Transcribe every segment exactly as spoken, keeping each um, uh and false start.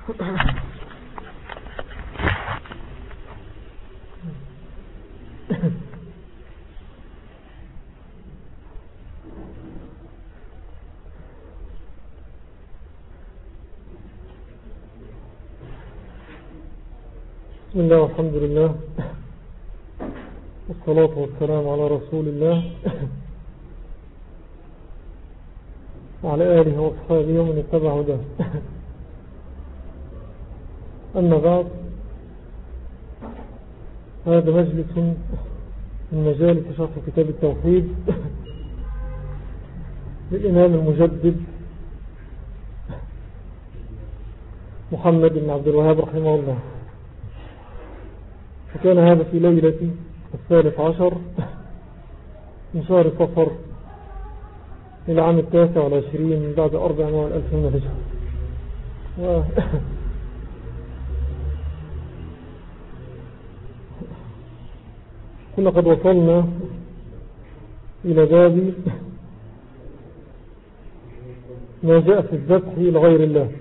بسم الله والحمد لله والصلاة والسلام على رسول الله وعلى آله وأصحابه ومن اتبع هداه. أما بعد، هذا مجلس من مجالس شرح كتاب التوحيد للإمام المجدد محمد بن عبد الوهاب رحمه الله. وكان هذا في ليلة الثالث عشر من شهر صفر إلى عام التاسع والعشرين من بعد أربع والألف من الهجرة. و... كنا قد وصلنا إلى باب ما جاء في الذبح لغير الله.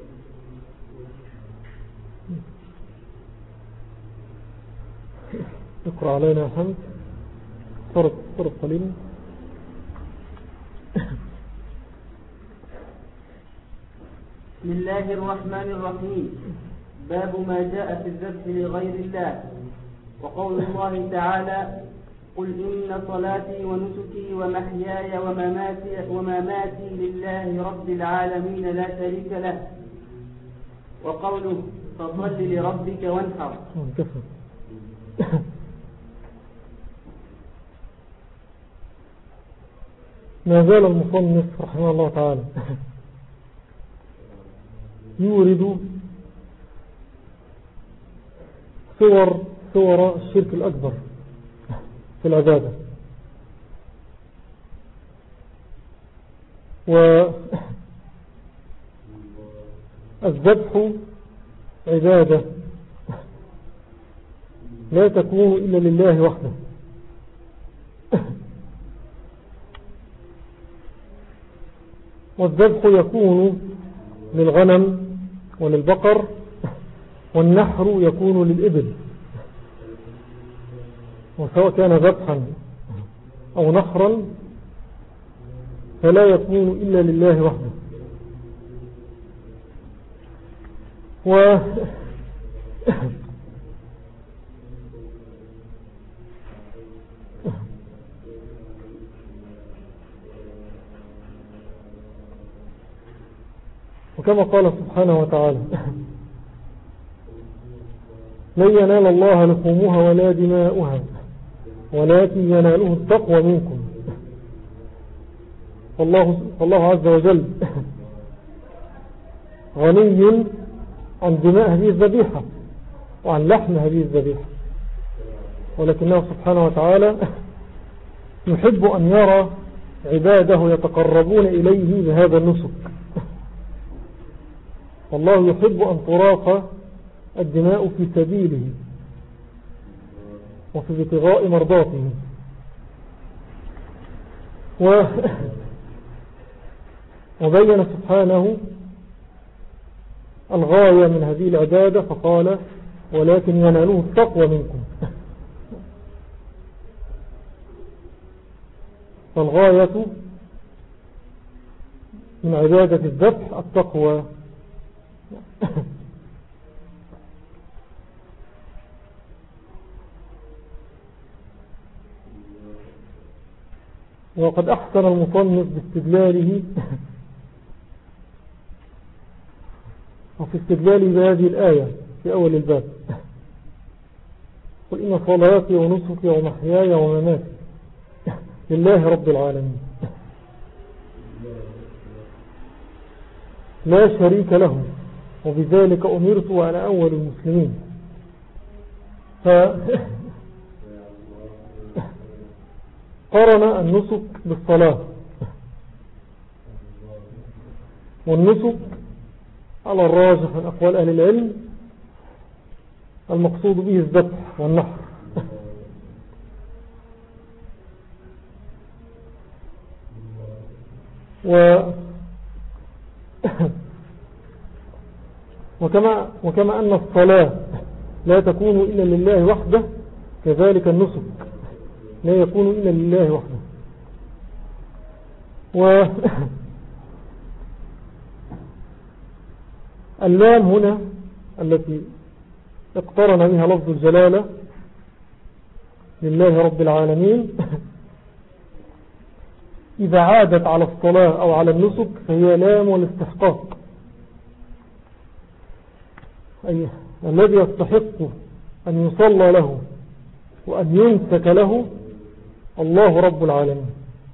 اقرأ علينا يا حمد. فرق فرق قليلا. بسم الله الرحمن الرحيم. باب ما جاء في الذبح لغير الله. وقول الله تعالى: قل إن صلاتي ونسكي ومحياي ومماتي, ومماتي لله رب العالمين لا شريك له. وقوله: فصل لربك وانحر. ما زال المصنف رحمه الله تعالى يورد صور صور الشرك الأكبر في العبادة. والذبح عبادة لا تكون إلا لله وحده. والذبح يكون للغنم وللبقر، والنحر يكون للإبل. وسواء كان ذبحا أو نحرا فلا يكون إلا لله وحده. و وكما قال سبحانه وتعالى: لن ينال الله لحومها ولا دماؤها ولكن يناله التقوى منكم. فالله, فالله عز وجل غني عن دماء هذه الذبيحة وعن لحم هذه الذبيحة، ولكنه سبحانه وتعالى يحب أن يرى عباده يتقربون إليه بهذا النسك. والله يحب أن تراق الدماء في سبيله وفي ابتغاء مرضاته. و... وبين سبحانه الغاية من هذه العبادة فقال: ولكن يناله التقوى منكم. فالغاية من عبادة الذبح التقوى. وقد أحسن المصنف باستدلاله وفي استدلاله بهذه الآية في أول الباب: قل إن صلاتي ونسكي ومحياي ومماتي لله رب العالمين لا شريك له وبذلك أمرت وأنا أول المسلمين. فقرن النسك بالصلاة. والنسك على الراجح من أقوال أهل العلم المقصود به الذبح والنحر. و وكما, وكما أن الصلاة لا تكون إلا لله وحده، كذلك النسك لا يكون إلا لله وحده. واللام هنا التي اقترن بها لفظ الجلالة لله رب العالمين إذا عادت على الصلاة أو على النسك فهي لام والاستحقاق، أي الذي يستحق أن يصلى له وأن ينسك له الله رب العالمين.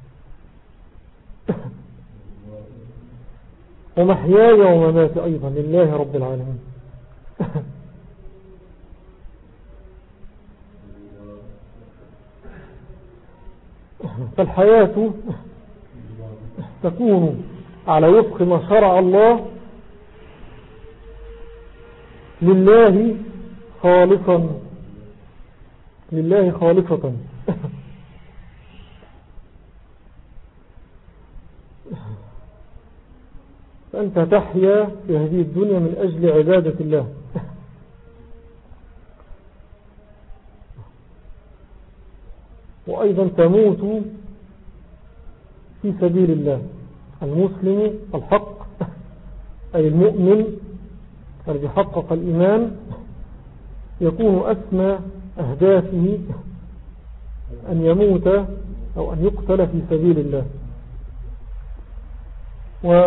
ومحياي ومماتي أيضا لله رب العالمين. فالحياة تكون على وفق ما شرع الله لله خالصا، لله خالصة. فأنت تحيا في هذه الدنيا من أجل عبادة الله. وأيضا تموت في سبيل الله. المسلم الحق أي المؤمن الذي حقق الإيمان يكون أسمى أهدافه أن يموت أو أن يقتل في سبيل الله. و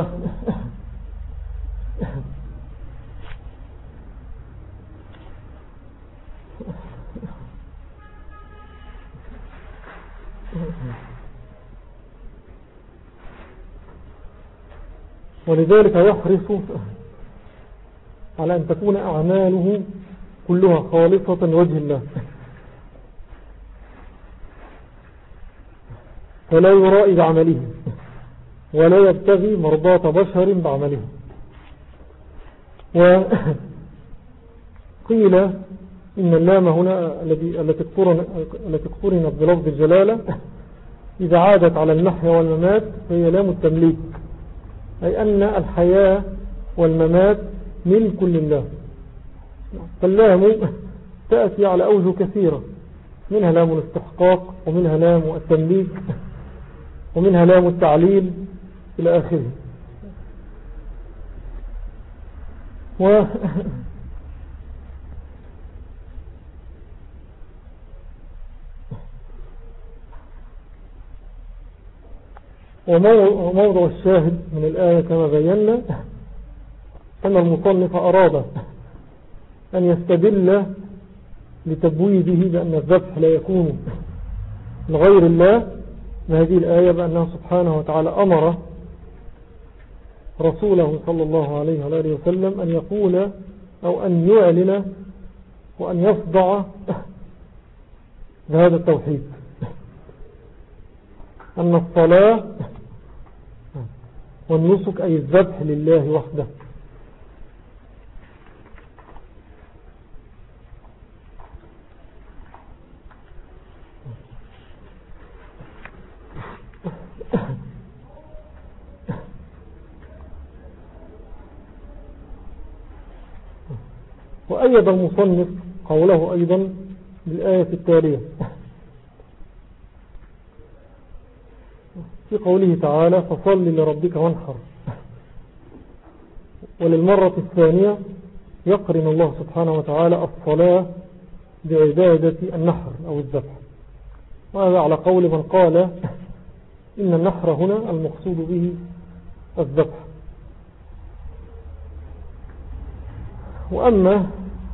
ولذلك يحرص على أن تكون أعماله كلها خالصة لوجه الله، فلا يرائي بعمله ولا يبتغي مرضاة بشر بعمله. وقيل إن اللام هنا التي اقترنت بلفظ الجلالة إذا عادت على المحيا والممات فهي لام التمليك، أي أن الحياة والممات ملك لله. فاللام تأتي على أوجه كثيرة، منها لام الاستحقاق ومنها لام التمليك ومنها لام التعليل إلى آخره. و وموضع الشاهد من الآية كما بينا أن المصنف أراد أن يستدل لتبويبه بأن الذبح لا يكون لغير الله بهذه الآية، بأنه سبحانه وتعالى أمر رسوله صلى الله عليه وآله وسلم أن يقول أو أن يعلن وأن يصدع بهذا التوحيد، أن الصلاة والنسك أي الذبح لله وحده. وأيضا المصنف قوله أيضا بالآية التالية في قوله تعالى فصل لربك وانحر، وللمرة الثانية يقرن الله سبحانه وتعالى الصلاة بعبادة النحر أو الذبح. وهذا على قول من قال إن النحر هنا المقصود به الذبح. وأما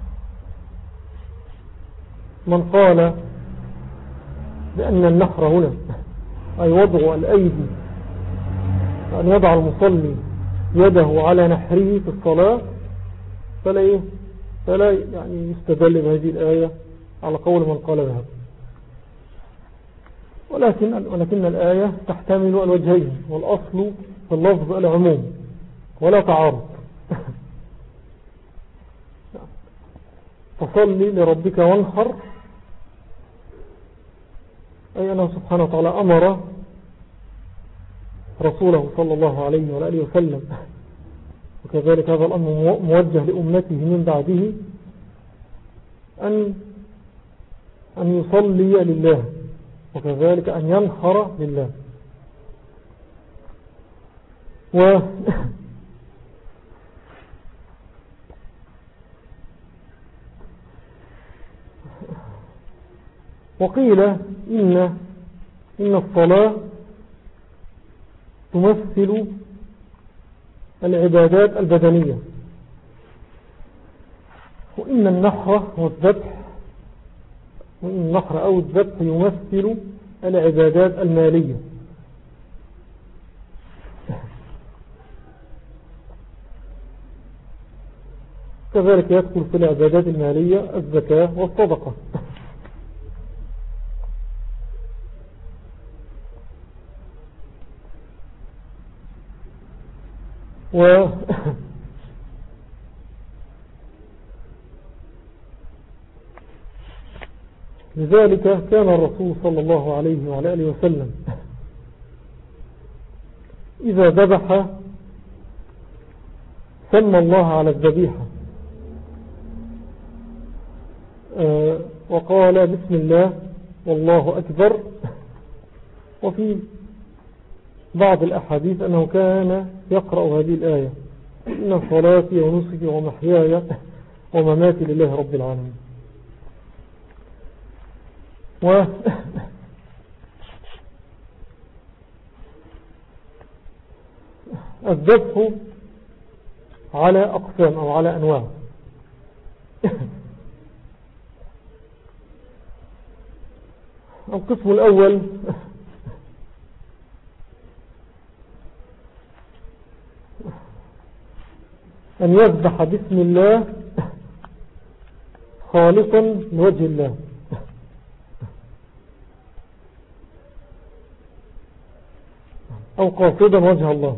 من قال بأن النحر هنا أي وضع الأيدي، أن يضع المصلي يده على نحره في الصلاة، فلا, فلا يعني يستدل بهذه الآية على قول من قال بها. ولكن, ولكن الآية تحتمل الوجهين، والأصل في اللفظ العموم ولا تعارض. فصلي لربك وانحر أي أنه سبحانه وتعالى أمر رسوله صلى الله عليه وآله وسلم وكذلك هذا الأمر موجه لأمته من بعده أن أن يصلي لله، وكذلك أن ينحر لله. و وقيل إن إن الصلاة تمثل العبادات البدنية، وإن النحر والذبح وإن النحر أو الذبح يمثل العبادات المالية. كذلك يدخل في العبادات المالية الزكاة والصدقة. و لذلك كان الرسول صلى الله عليه وعلى آله وسلم إذا ذبح سمى الله على الذبيحة وقال بسم الله والله أكبر. وفي بعض الأحاديث أنه كان يقرأ هذه الآية: إن صلاتي ونسكي ومحياي ومماتي لله رب العالمين. و الذبح على أقسام أو على أنواع. القسم الأول أن يذبح بسم الله خالصا لوجه الله، أو قاصدا وجه الله.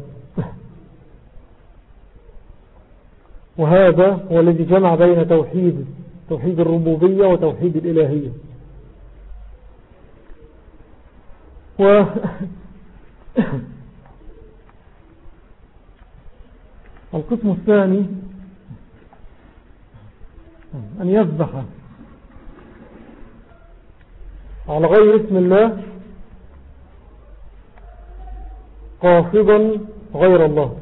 وهذا هو الذي جمع بين توحيد توحيد الربوبية وتوحيد الإلهية. و القسم الثاني أن يذبح على غير اسم الله قاصدا غير الله،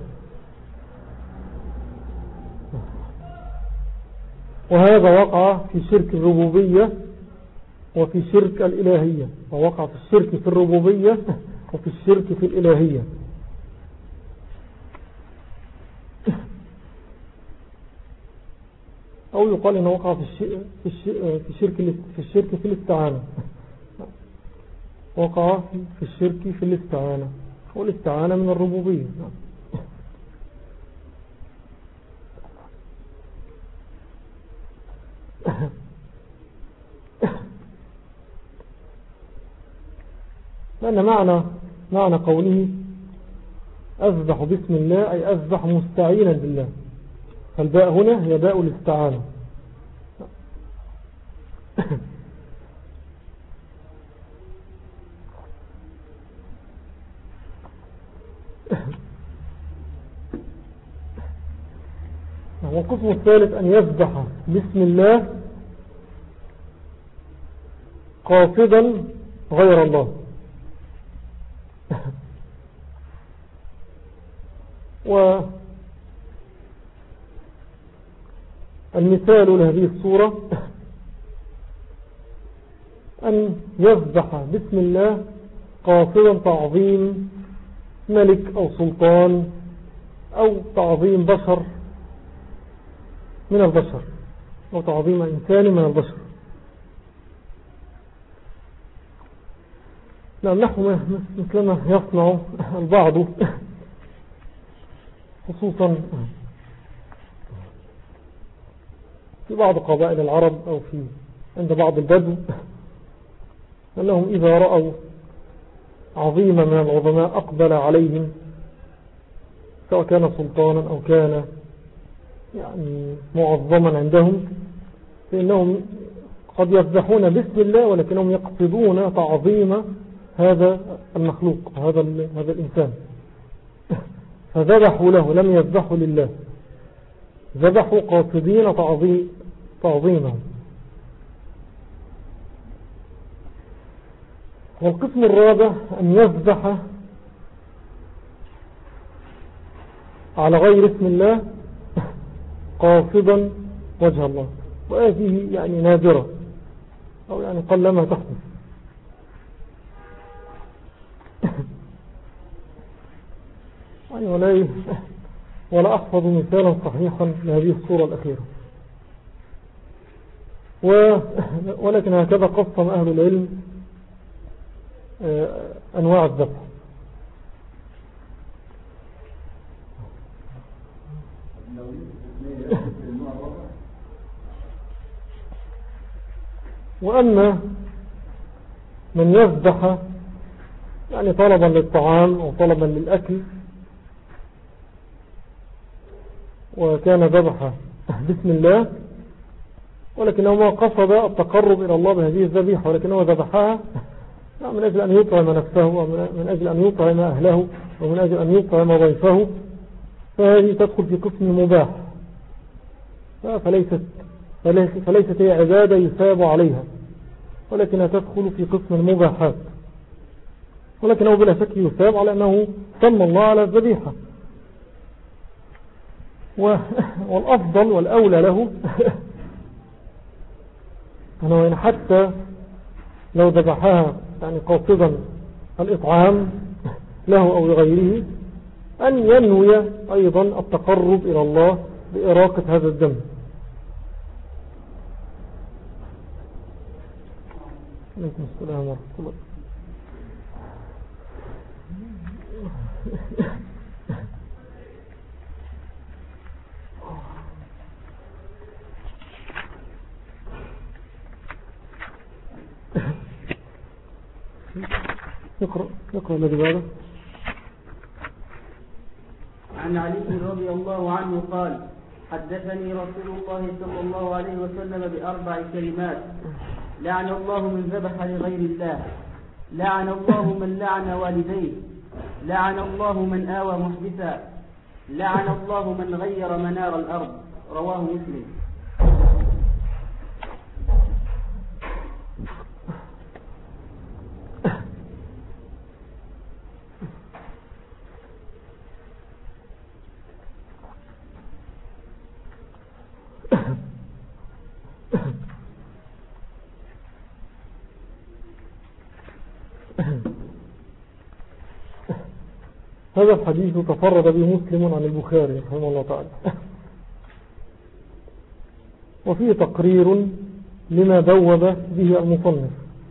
وهذا وقع في شرك الربوبية وفي شرك الإلهية، ووقع في الشرك في الربوبية وفي الشرك في الإلهية. أو يقال إنه وقع في الشرك في الشرك في الاستعانة، وقع في الشرك في الاستعانة، والاستعانة من الربوبية. لأن معنى معنى قوله أذبح بسم الله أي أذبح مستعينا بالله، فالباء هنا هي باء الاستعانة. والقسم الثالث أن يذبح بسم الله قاصدا غير الله. والمثال لهذه الصورة أن يذبح بسم الله قاصدا تعظيم ملك أو سلطان أو تعظيم بشر من البشر أو تعظيم إنسان من البشر. نعم، نحن مثلما يصنع البعض خصوصا في بعض قبائل العرب أو في عند بعض البدو، أنهم إذا رأوا عظيما من العظماء أقبل عليهم، سواء كان سلطانا أو كان يعني معظما عندهم، فإنهم قد يذبحون باسم الله ولكنهم يقصدون تعظيم هذا المخلوق، هذا هذا الإنسان، فذبحوا له لم يذبحوا لله. ذبحوا قاصدين تعظيم تعظيما. والقسم الرابع أن يذبح على غير اسم الله قاصدا وجه الله، وهذه يعني نادرة أو يعني قلما تحدث. يعني ولا ولا أحفظ مثالا صحيحا لهذه الصورة الأخيرة، ولكن هكذا قسم أهل العلم أنواع الذبح. وأما من يذبح يعني طلبا للطعام أو طلبا للأكل وكان ذبح بسم الله، ولكنه ما قصد التقرب إلى الله بهذه الذبيحة، ولكنه ذبحها من أجل أن يطعم نفسه ومن أجل أن يطعم أهله ومن أجل أن يطعم ضيفه، فهذه تدخل في قسم مباح، فليست, فليست هي عبادة يثاب عليها، ولكنها تدخل في قسم المباحات، ولكنه بلا شك يثاب على أنه سمى الله على الذبيحة. والأفضل والأولى له أنه حتى لو ذبحها يعني قاصدا الإطعام له أو لغيره أن ينوي أيضا التقرب إلى الله بإراقة هذا الدم. عليكم السلام ورحمة الله. نقرأ نقرأ الذي بعده. عن علي رضي الله عنه قال: حدثني رسول الله صلى الله عليه وسلم بأربع كلمات: لعن الله من ذبح لغير الله، لعن الله من لعن والديه، لعن الله من آوى محدثا، لعن الله من غير منار الأرض. رواه مسلم. هذا الحديث تفرد به مسلم عن البخاري رحمه الله تعالى، وفيه تقرير لما بوب به المصنف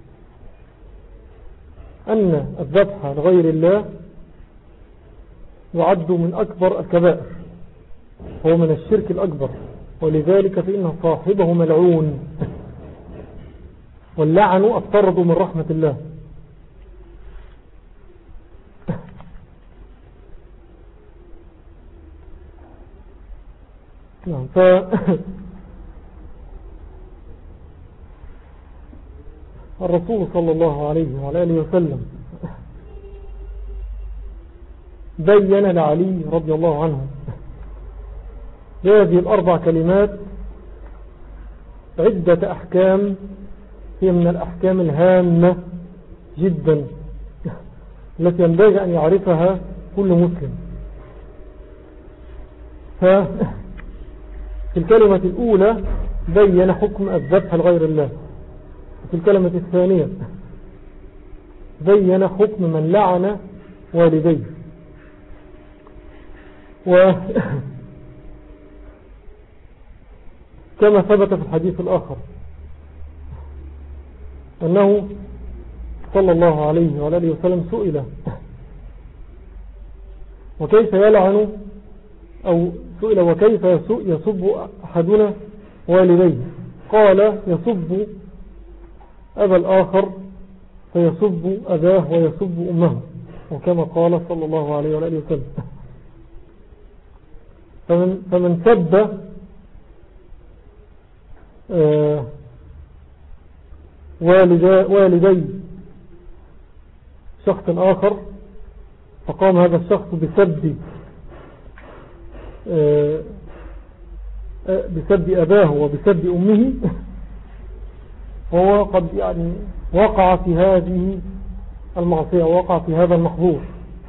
أن الذبح لغير الله يعد من أكبر الكبائر، هو من الشرك الأكبر، ولذلك فإن صاحبه ملعون، واللعن الطرد من رحمة الله. نعم. ف الرسول صلى الله عليه وعلى آله وسلم بين لعلي رضي الله عنه هذه الأربع كلمات عدة أحكام هي من الأحكام الهامة جدا التي ينبغي أن يعرفها كل مسلم. ففي الكلمة الأولى بين حكم الذبح لغير الله، في الكلمة الثانية بين حكم من لعن والديه، وكما ثبت في الحديث الآخر أنه صلى الله عليه وعلى آله وسلم سئل وكيف يلعن أو سئل وكيف يسب أحدنا والديه، قال يسب أبا الآخر فيسب أباه ويسب أمه، وكما قال صلى الله عليه وعلى آله وسلم. فمن, فمن سب آه والدي شخص آخر فقام هذا الشخص بسب بسب أباه وبسب أمه هو قد يعني وقع في هذه المعصية، وقع في هذا المحظور.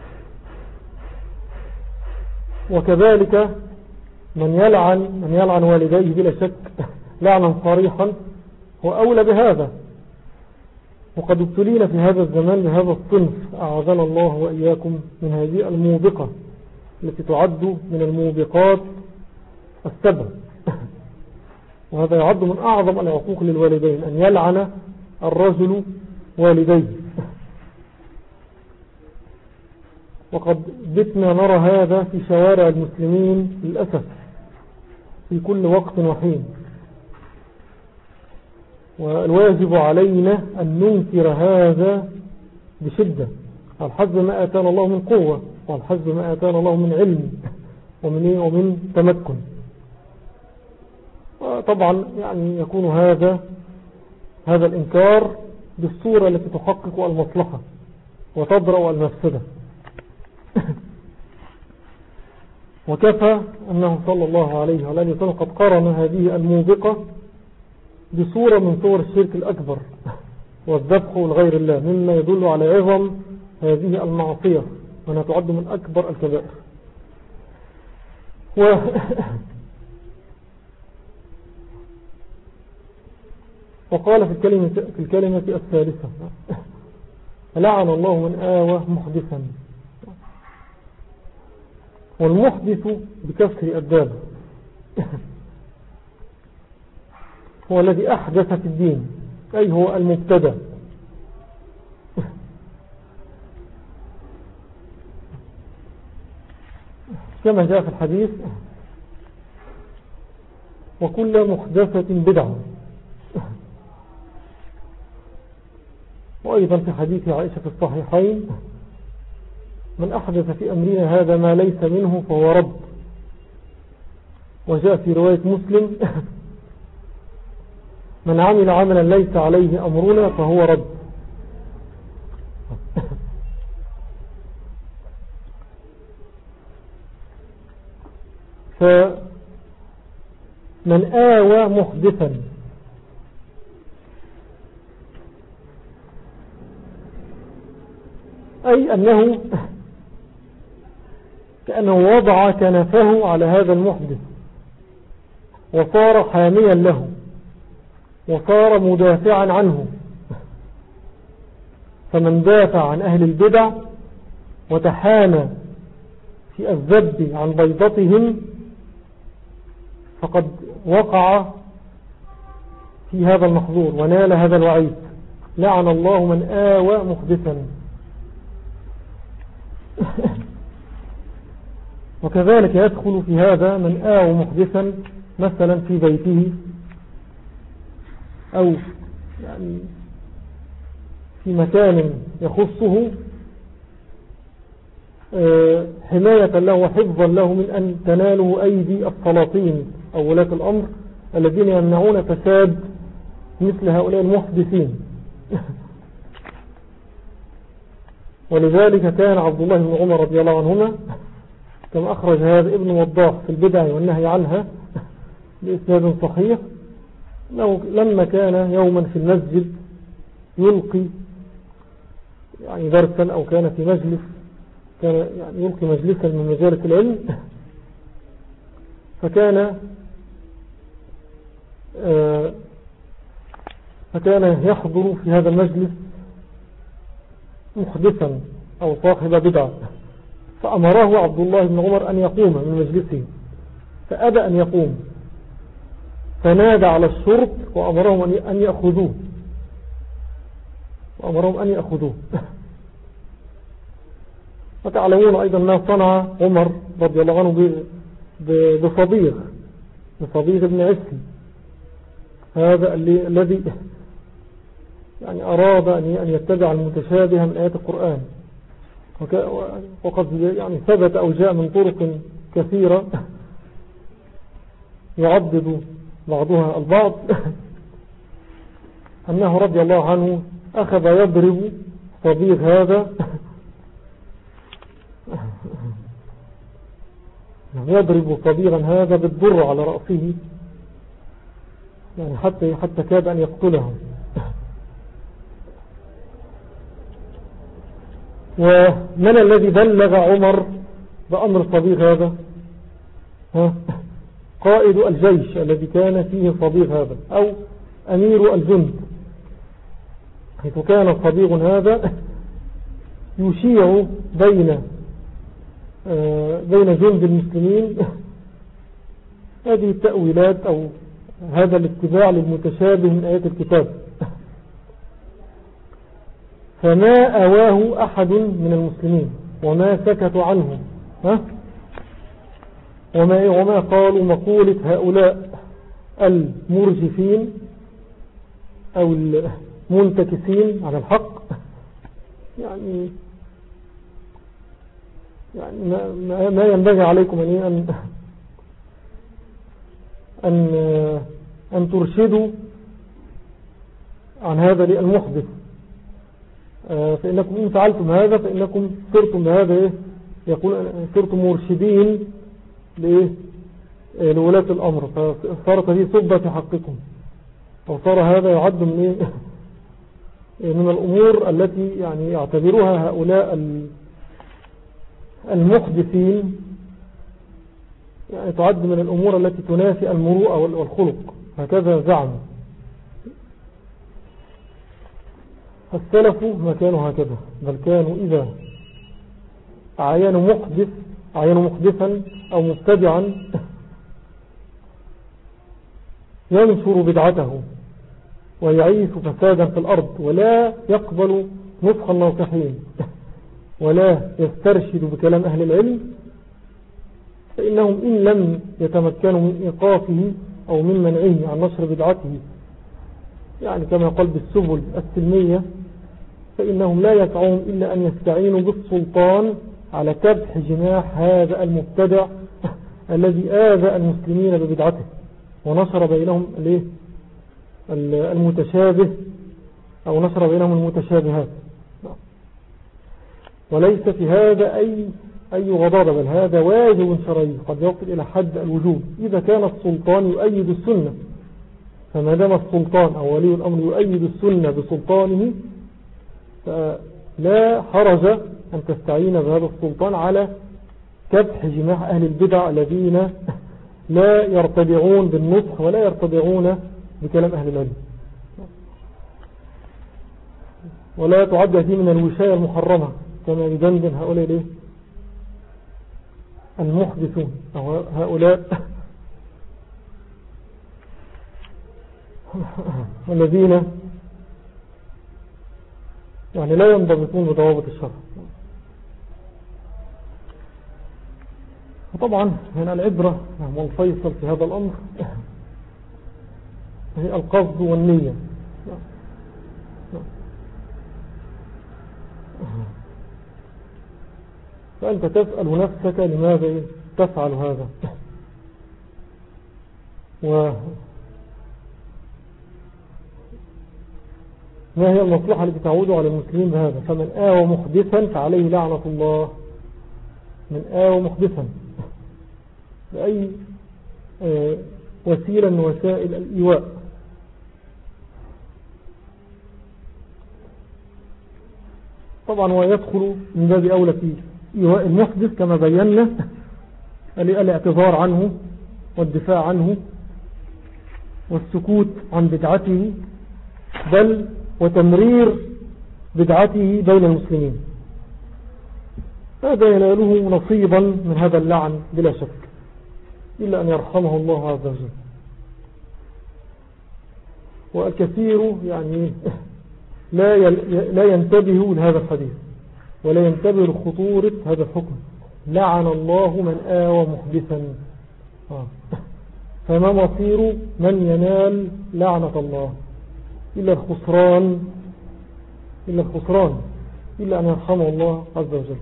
وكذلك من يلعن من يلعن والديه بلا شك لعنا صريحا هو أولى بهذا. وقد ابتلينا في هذا الزمان بهذا الصنف، أعاذنا الله وإياكم من هذه الموبقة التي تعد من الموبقات السبع. وهذا يعد من أعظم العقوق للوالدين، أن يلعن الرجل والديه. وقد بتنا نرى هذا في شوارع المسلمين للأسف في كل وقت وحين. والواجب علينا أن ننكر هذا بشدة على حسب ما آتانا الله من قوة، وعلى حسب ما آتانا الله من علم ومن, ومن تمكن. وطبعا يعني يكون هذا هذا الإنكار بالصورة التي تحقق المصلحة وتضرأ المفسدة. وكفى أنه صلى الله عليه وآله وسلم قد قرن هذه الموبقة بصورة من صور الشرك الأكبر والذبح لغير الله، مما يدل على عظم هذه المعصية وأنها تعد من أكبر الكبائر. و وقال في الكلمة, في الكلمة الثالثة: لعن الله من آوى محدثا. والمحدث بكسر الدال هو الذي أحدث في الدين، أي هو المبتدع. كما جاء في الحديث: وكل محدثة بدعة. وأيضا في حديث عائشة في الصحيحين: من أحدث في أمرنا هذا ما ليس منه فهو رد. وجاء في رواية مسلم: من عمل عملا ليس عليه أمرنا فهو رد. فمن آوى محدثا أي أنه كأنه وضع كنفه على هذا المحدث وصار حاميا له وصار مدافعا عنه. فمن دافع عن أهل البدع وتحامى في الذب عن بيضتهم فقد وقع في هذا المحظور ونال هذا الوعيد: لعن الله من آوى محدثا. وكذلك يدخل في هذا من آوى محدثا مثلا في بيته أو يعني في مكان يخصه حماية له وحفظا له من أن تناله أيدي السلاطين أو ولاة الأمر الذين يمنعون فساد مثل هؤلاء المحدثين. ولذلك كان عبد الله بن عمر رضي الله عنهما كما أخرج هذا ابن وضاح في البدع والنهي عنها بإسناد صحيح، لما كان يوما في المسجد يلقي يعني درسا أو كان في مجلس كان يعني يلقي مجلسا من مجالس العلم، فكان آه فكان يحضر في هذا المجلس محدثا أو صاحب بدعة، فأمره عبد الله بن عمر أن يقوم من مجلسه فأبى أن يقوم، فنادى على الشرط وأمرهم أن يأخذوه وأمرهم أن يأخذوه. وتعلمون أيضا ما صنع عمر رضي الله عنه بصبيغ بصبيغ ابن عسل، هذا الذي يعني أراد أن يتبع المتشابه من آيات القرآن، وقد يعني ثبت أو جاء من طرق كثيرة يعضد بعضها البعض أنه رضي الله عنه أخذ يضرب صبيغ هذا يضرب صبيغا هذا بالضر على رأسه، يعني حتى حتى كاد أن يقتله. ومن الذي بلغ عمر بأمر صبيغ هذا؟ ها؟ قائد الجيش الذي كان فيه صبيغ هذا، أو أمير الجند، حيث كان صبيغ هذا يشيع بين بين جند المسلمين هذه التأويلات أو هذا الاتباع للمتشابه من آيات الكتاب. فما أواه أحد من المسلمين وما سكتوا عنه، ها؟ وما, وما قالوا مقولة هؤلاء المرجفين أو المنتكسين على الحق، يعني يعني ما, ما ينبغي عليكم أن أن أن ترشدوا عن هذا المحدث، فإنكم إن فعلتم هذا فإنكم صرتم بهذا إيه؟ يقول صرتم مرشدين لولاة الأمر، فصارت هذه صبة في حقكم، وصار هذا يعد من من الأمور التي يعني يعتبرها هؤلاء المحدثين، يعني تعد من الأمور التي تنافي المروءة والخلق، هكذا زعموا. السلف ما كانوا هكذا، بل كانوا إذا عينوا محدث عينوا محدثا أو مبتدعا ينشر بدعته ويعيش فسادا في الأرض، ولا يقبل نصح الناصحين ولا يسترشد بكلام أهل العلم، فإنهم إن لم يتمكنوا من إيقافه أو من منعه عن نشر بدعته، يعني كما قال بالسبل السلمية، فإنهم لا يسعون إلا أن يستعينوا بالسلطان على كبح جناح هذا المبتدع الذي آذى المسلمين ببدعته ونشر بينهم المتشابه أو نشر بينهم المتشابهات. وليس في هذا أي أي غضاضة، بل هذا واجب شرعي قد يصل إلى حد الوجوب إذا كان السلطان يؤيد السنة. فما دام السلطان أو ولي الأمر يؤيد السنة بسلطانه، فلا حرج أن تستعين بهذا السلطان على كبح جماح أهل البدع الذين لا يرتدعون بالنصح ولا يرتدعون بكلام أهل العلم، ولا تعد هذه من الوشاية المحرمة كما يدندن هؤلاء ليه المحدثون أو هؤلاء الذين يعني لا ينضبطون بضوابط الشرع. وطبعا هنا العبرة والفيصل في هذا الأمر هي القصد والنية. فأنت تسأل نفسك لماذا تفعل هذا، وما هي المصلحة التي تعود على المسلمين بهذا. فمن آوى محدثا فعليه لعنة الله، من آوى محدثا بأي وسيلة من وسائل الإيواء. طبعا ويدخل من باب أولى في إيواء المحدث كما بينا الاعتذار عنه والدفاع عنه والسكوت عن بدعته، بل وتمرير بدعته بين المسلمين. هذا يناله نصيبا من هذا اللعن بلا شك، إلا أن يرحمه الله عز وجل. والكثير يعني لا لا ينتبه لهذا الحديث ولا ينتبه لخطورة هذا الحكم. لعن الله من آوى محدثا. آه. فما مصير من ينال لعنة الله؟ إلا الخسران، إلا الخسران إلا أن يرحمه الله عز وجل.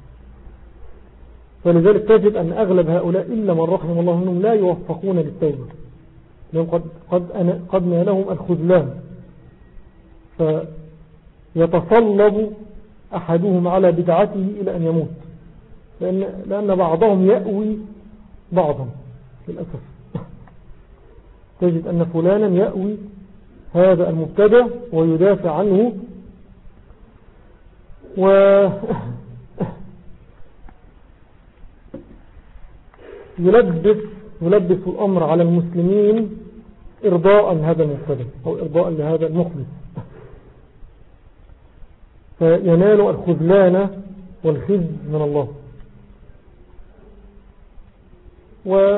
فلذلك تجد أن أغلب هؤلاء إلا من رحم الله منهم لا يوفقون للتوبة، لأنهم قد, قد, قد نالهم الخذلان، فيتصلب أحدهم على بدعته إلى أن يموت، لأن, لأن بعضهم يأوي بعضا للأسف. تجد أن فلانا يأوي هذا المبتدع ويدافع عنه و يلبس, يلبس الأمر على المسلمين إرضاء هذا المبتدع أو إرضاء لهذا المخلص، فينال الخذلان والخزي من الله. و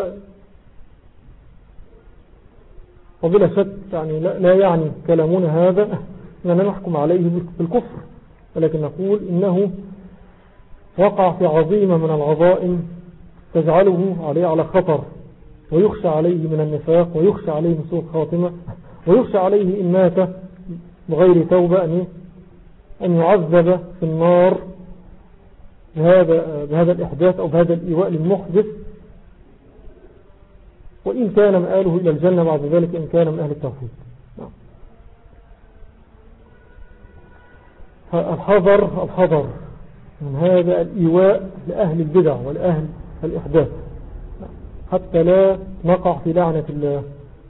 وبلا شك يعني لا, لا يعني كلامنا هذا أننا نحكم عليه بالكفر، ولكن نقول إنه وقع في عظيمة من العظائم تجعله عليه على خطر، ويخشى عليه من النفاق، ويخشى عليه من سوء الخاتمة، ويخشى عليه إن مات بغير توبة أن أن يعذب في النار بهذا, بهذا الإحداث أو بهذا الإيواء للمحدث، وإن كان مآله إلى الجنة بعد ذلك إن كان من أهل التوحيد. فالحذر الحذر من هذا الإيواء لأهل البدع والأهل الإحداث حتى لا نقع في لعنة الله.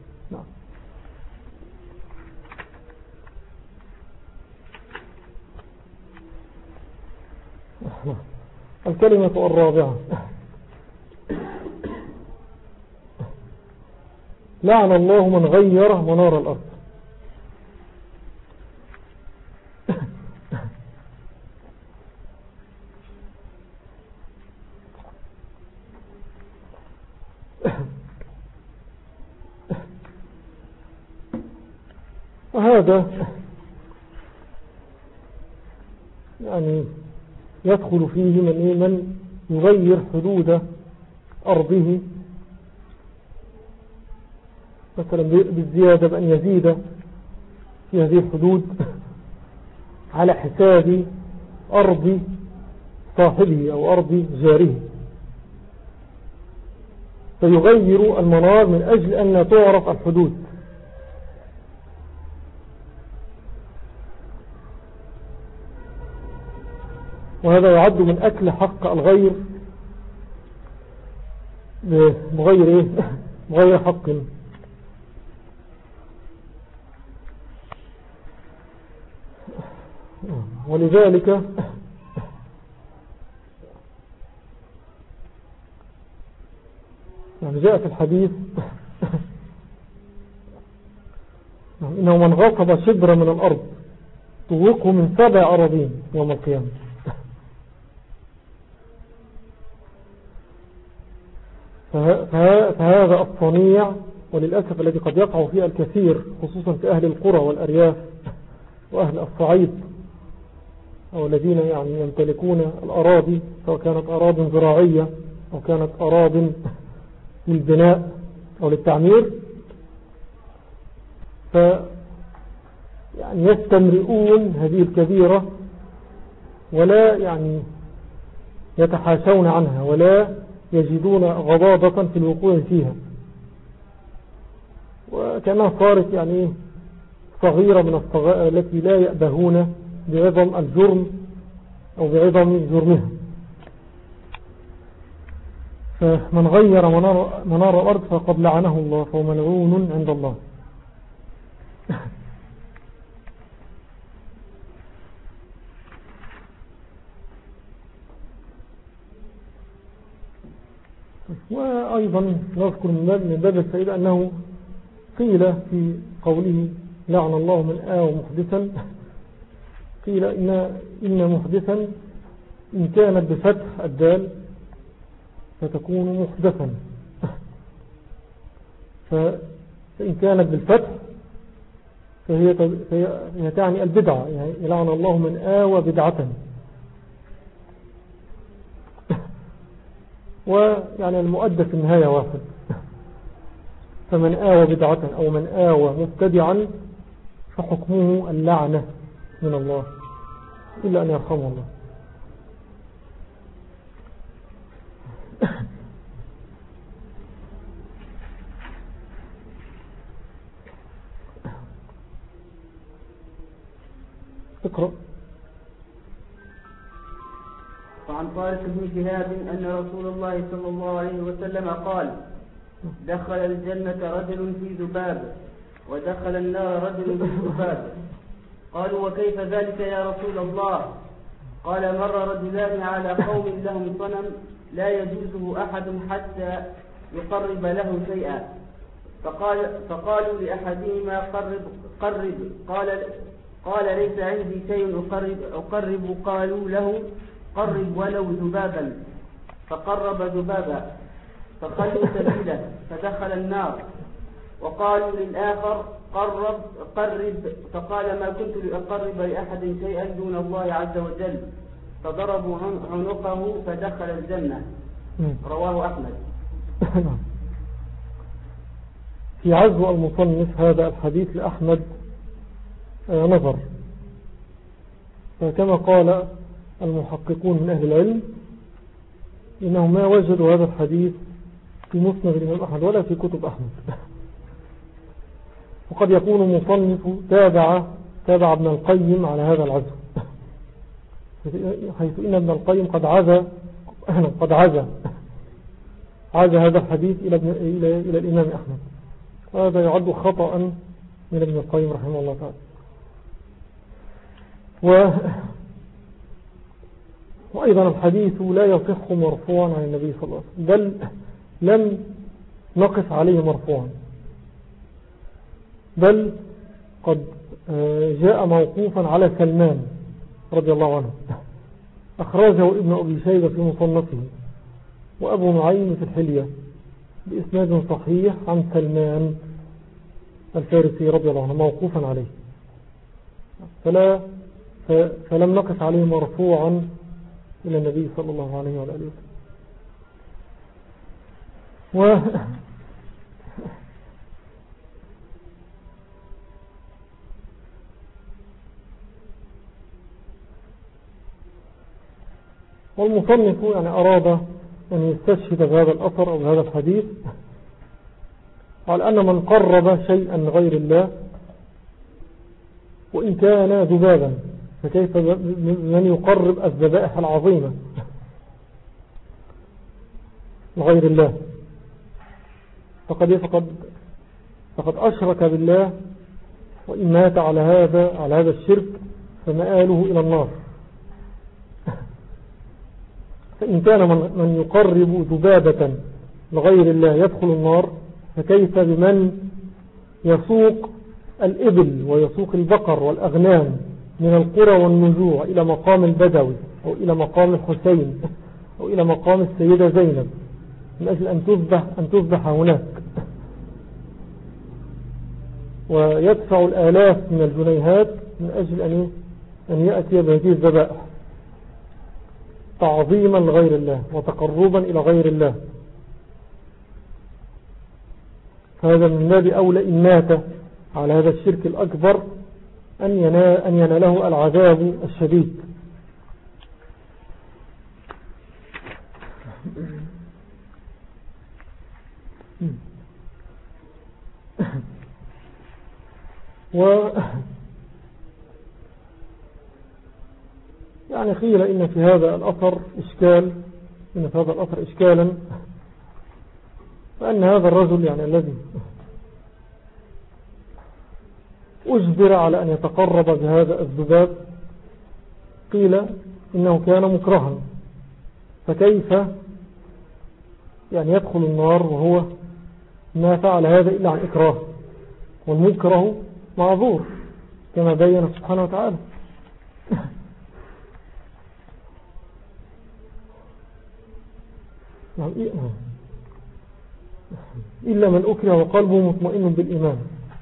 الكلمة الرابعة: لعن الله من غير منار الأرض. وهذا يعني يدخل فيه من من يغير حدود أرضه مثلا بالزيادة، بأن يزيد في هذه الحدود على حساب أرض صاحبه أو أرض جاره، فيغير المنار من أجل أن لا تعرف الحدود. وهذا يعد من أكل حق الغير بغير إيه؟ بغير حق. ولذلك يعني جاء في الحديث إنه من غصب شبرا من الأرض طوقه من سبع أراضين يوم القيامة. فهذا الصنيع وللأسف الذي قد يقع فيه الكثير خصوصا في أهل القرى والأرياف وأهل الصعيد أو الذين يعني يمتلكون الأراضي، سواء كانت أراضي زراعية أو كانت أراضي للبناء أو للتعمير، ف يعني يستمرئون هذه الكبيرة ولا يعني يتحاشون عنها ولا يجدون غضاضة في الوقوع فيها، وكانها صارت يعني صغيرة من الصغائر التي لا يأبهون بعظم الجرم أو بعظم جرمها. فمن غير منار, منار الأرض فقد لعنه الله فهو ملعون عند الله. وأيضا نذكر من باب الفائدة أنه قيل في قوله لعن الله من آوى محدثا، قيل إن, إن محدثا إن كانت بفتح الدال فتكون محدثا، فإن كانت بالفتح فهي, فهي تعني البدعة، يعني لعن الله من آوى بدعة. ويعني المؤدى في النهاية واحد، فمن آوى بدعة أو من آوى مبتدعا فحكمه اللعنة من الله إلا أن يرحمه الله. اقرأ. وعن طارق بن شهاب أن رسول الله صلى الله عليه وسلم قال: دخل الجنة رجل في ذباب ودخل النار رجل في ذباب. قالوا: وكيف ذلك يا رسول الله؟ قال: مر رجلان على قوم لهم صنم لا يجوزه أحد حتى يقرب له شيئا، فقال فقالوا لأحدهما: قرب قرب قال قال ليس عندي شيء أقرب, أقرب قالوا له: قرب ولو ذبابا، فقرب ذبابا فخلوا سبيله فدخل النار. وقالوا للآخر: قرب قرب فقال: ما كنت لأقرب لأحد شيئا دون الله عز وجل، فضربوا عنقه فدخل الجنة. رواه أحمد. في عزو المصنف هذا الحديث لأحمد نظر، فكما قال المحققون من أهل العلم إنهم ما وجدوا هذا الحديث في مسند الإمام أحمد ولا في كتب أحمد، وقد يكون المصنف تابع تابع ابن القيم على هذا العزو، حيث إن ابن القيم قد عزى قد عزى عزى هذا الحديث إلى, إلى, إلى الإمام أحمد، وهذا يعد خطأ من ابن القيم رحمه الله تعالى. و وأيضا الحديث لا يصح مرفوعا عن النبي صلى الله عليه وسلم، بل لم نقف عليه مرفوعا، بل قد جاء موقوفا على سلمان رضي الله عنه، أخرجه ابن أبي شيبة في مصنفه وأبو نعيم في الحلية بإسناد صحيح عن سلمان الفارسي رضي الله عنه موقوفا عليه، فلا فلم نقف عليه مرفوعا إلى النبي صلى الله عليه وآله وسلم. و والمصنف يعني أراد أن يستشهد بهذا الأثر أو بهذا الحديث على أن من قرب شيئا غير الله وإن كان ذبابا فكيف من يقرب الذبائح العظيمة لغير الله، فقد فقد فقد أشرك بالله، وإن مات على هذا على هذا الشرك فمآله إلى النار. فإن كان من يقرب ذبابة لغير الله يدخل النار، فكيف بمن يسوق الإبل ويسوق البقر والأغنام من القرى والنزوع إلى مقام البدوي أو إلى مقام الحسين أو إلى مقام السيدة زينب من أجل أن تذبح, أن تذبح هناك، ويدفع الآلاف من الجنيهات من أجل أن يأتي بهذه الذبائح تعظيما لغير الله وتقربا إلى غير الله. فهذا من باب أولى إن مات على هذا الشرك الأكبر أن ينال, أن يناله العذاب الشديد. و يعني قيل إن في هذا الأثر إشكال إن في هذا الأثر إشكالا، فأن هذا الرجل يعني الذي أجبر على أن يتقرب بهذا الذباب قيل إنه كان مكرها، فكيف يعني يدخل النار وهو ما فعل هذا إلا عن إكراه، والمكره معذور كما بين سبحانه وتعالى. إلا من أكره وقلبه مطمئن بالإيمان.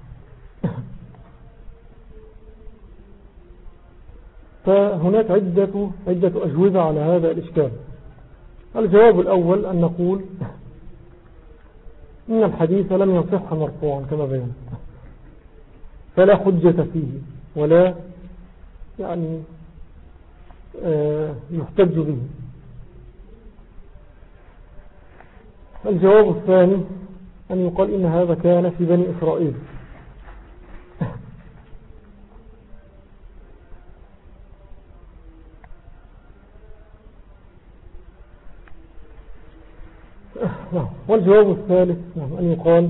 فهناك عدة, عدة أجوبة على هذا الإشكال. الجواب الأول أن نقول إن الحديث لم يصح مرفوعا كما بينا، فلا حجة فيه ولا يعني آه يحتج به. الجواب الثاني أن يقال إن هذا كان في بني إسرائيل، والجواب الثالث أن يقال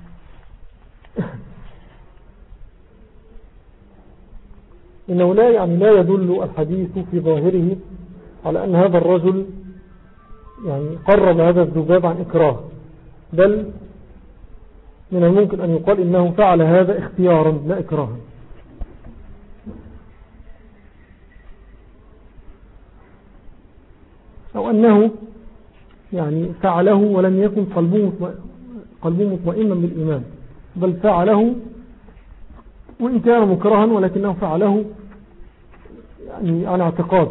إنه لا يعني لا يدل الحديث في ظاهره على أن هذا الرجل يعني قرب هذا الذباب عن إكراه، بل من الممكن أن يقال إنه فعل هذا اختيارا لا إكراها. أو أنه يعني فعله ولم يكن قلبه قلبه مطمئنا بالإيمان، بل فعله وإن كان مكرها ولكنه فعله يعني عن اعتقاد،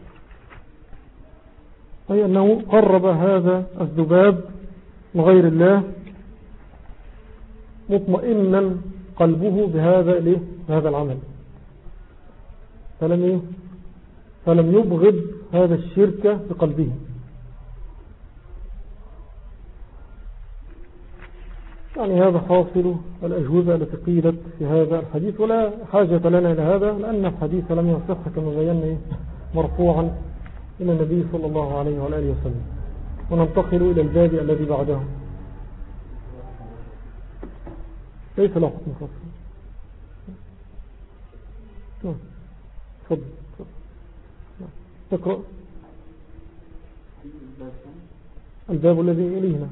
أي أنه قرب هذا الذباب لغير الله مطمئنا قلبه بهذا بهذا العمل، فلم إيه؟ فلم يبغض هذا الشرك بقلبه. يعني هذا حاصل الأجوبة التي قيلت في هذا الحديث، ولا حاجة لنا إلى هذا لأن الحديث لم يصح كما بينا مرفوعا إلى النبي صلى الله عليه وآله وسلم. وننتقل إلى الباب الذي بعده، ليس له حكم خاص. تفضل تقرأ الباب الذي إلينا.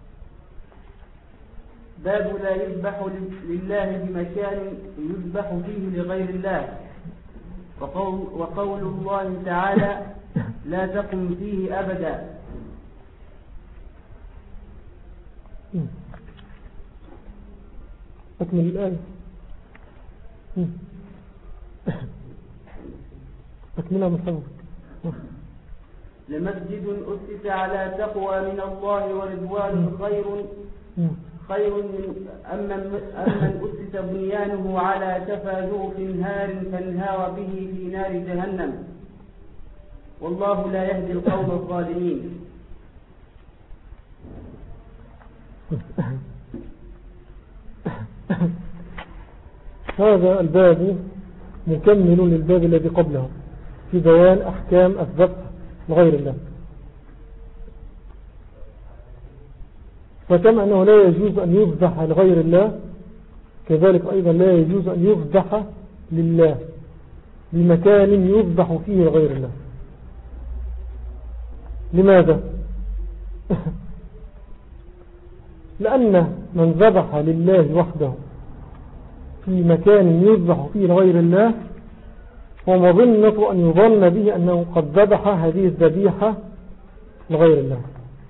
باب لا يذبح لله بمكان يذبح فيه لغير الله، وقول, وقول الله تعالى لا تقم فيه أبدا. أكمل الآية. أكملها من حمد. لمسجد أسس على تقوى من الله ورضوان خير خير من أمن أسس بنيانه على شفا جرف نهار فانهار به في نار جهنم، والله لا يهدي القوم الظالمين. هذا الباب مكمل للباب الذي قبله في بيان أحكام الذبح لغير الله. فكما أنه لا يجوز أن يذبح لغير الله، كذلك أيضا لا يجوز أن يذبح لله بمكان يذبح فيه لغير الله. لماذا؟ لأن من ذبح لله وحده في مكان يذبح فيه لغير الله ومظنة أن يظن به أنه قد ذبح هذه الذبيحة لغير الله.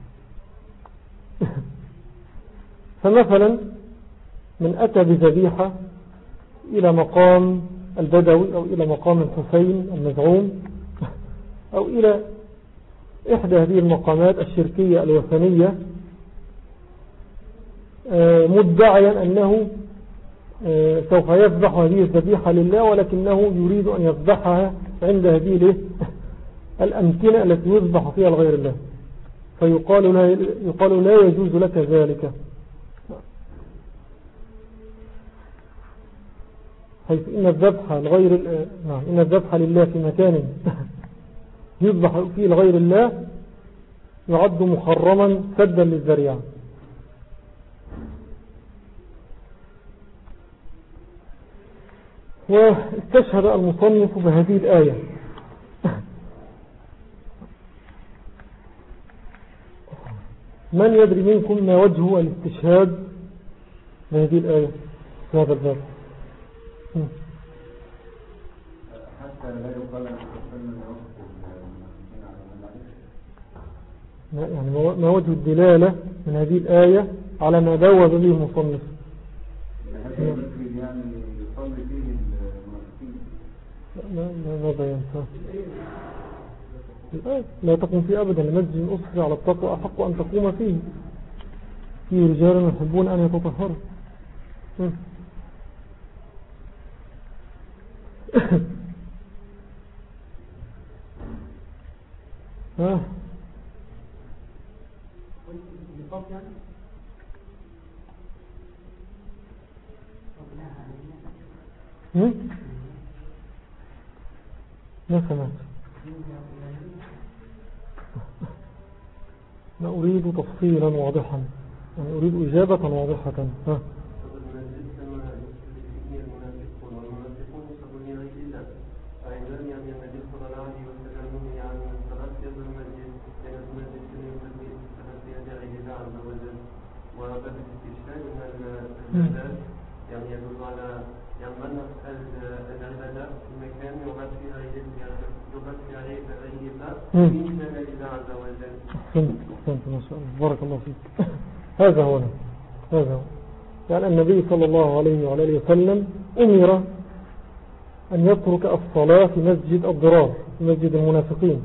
فمثلا من أتى بذبيحة إلى مقام البدوي أو إلى مقام الحسين المزعوم أو إلى إحدى هذه المقامات الشركية الوثنية مدعيا أنه سوف يذبح هذه الذبيحة لله، ولكنه يريد أن يذبحها عند هذه الأمكنة التي يذبح فيها لغير الله، فيقال لا, يقال لا يجوز لك ذلك، حيث إن الذبح لغير نعم إن الذبح لله في مكان يذبح فيه لغير الله يعد محرما سدا للذريعة. واستشهد المصنف بهذه الآية من يدري منكم ما وجه الاستشهاد بهذه الآية في هذا الباب؟ حتى لا يقال يعني ما وجه الدلالة من هذه الآية على ما دوّب به المصنف؟ يعني يصلي فيه المنافقين. لا لا بيان لا تقوم فيه أبدا، لمسجد أسس على التقوى أحق أن تقوم فيه فيه رجال يحبون أن يتطهروا. ها ما سمعت. لا أريد تفصيلا واضحا. يعني أريد إجابة واضحة. ها يعني يدل على يعني من العبادة في مكان يغاد فيها يغاد فيها غير الله في شان الله عز وجل. أحسنت أحسنت ما شاء الله بارك الله فيك. هذا هو هذا هو يعني النبي صلى الله عليه وعلى آله وسلم أمر أن يترك الصلاة في مسجد الضرار في مسجد المنافقين،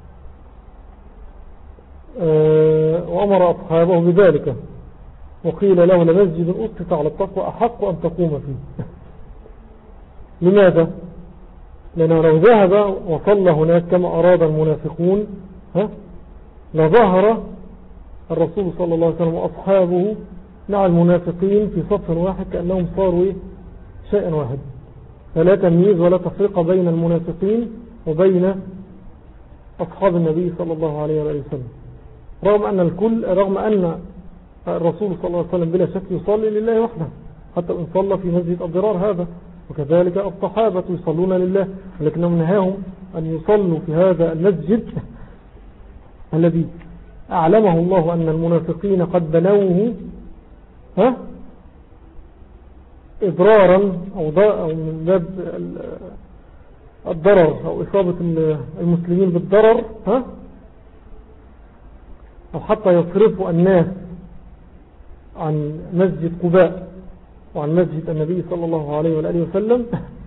أه وأمر أصحابه بذلك وقيل له لمسجد أسس على التقوى أحق أن تقوم فيه. لماذا؟ لأنه لو ذهب وصلى هناك كما أراد المنافقون ها لظهر الرسول صلى الله عليه وسلم وأصحابه مع المنافقين في صف واحد كأنهم صاروا شيئا واحد، فلا تمييز ولا تفرقة بين المنافقين وبين أصحاب النبي صلى الله عليه وسلم، رغم أن الكل رغم أن الرسول صلى الله عليه وسلم بلا شك يصلي لله وحده حتى إن صلى في مسجد الضرار هذا، وكذلك الصحابة يصلون لله، ولكنهم نهاهم أن يصلوا في هذا المسجد الذي أعلمه الله أن المنافقين قد بنوه ها إضرارا أو, أو من باب الضرر أو إصابة المسلمين بالضرر ها أو حتى يصرفوا الناس عن مسجد قباء وعن مسجد النبي صلى الله عليه وآله وسلم.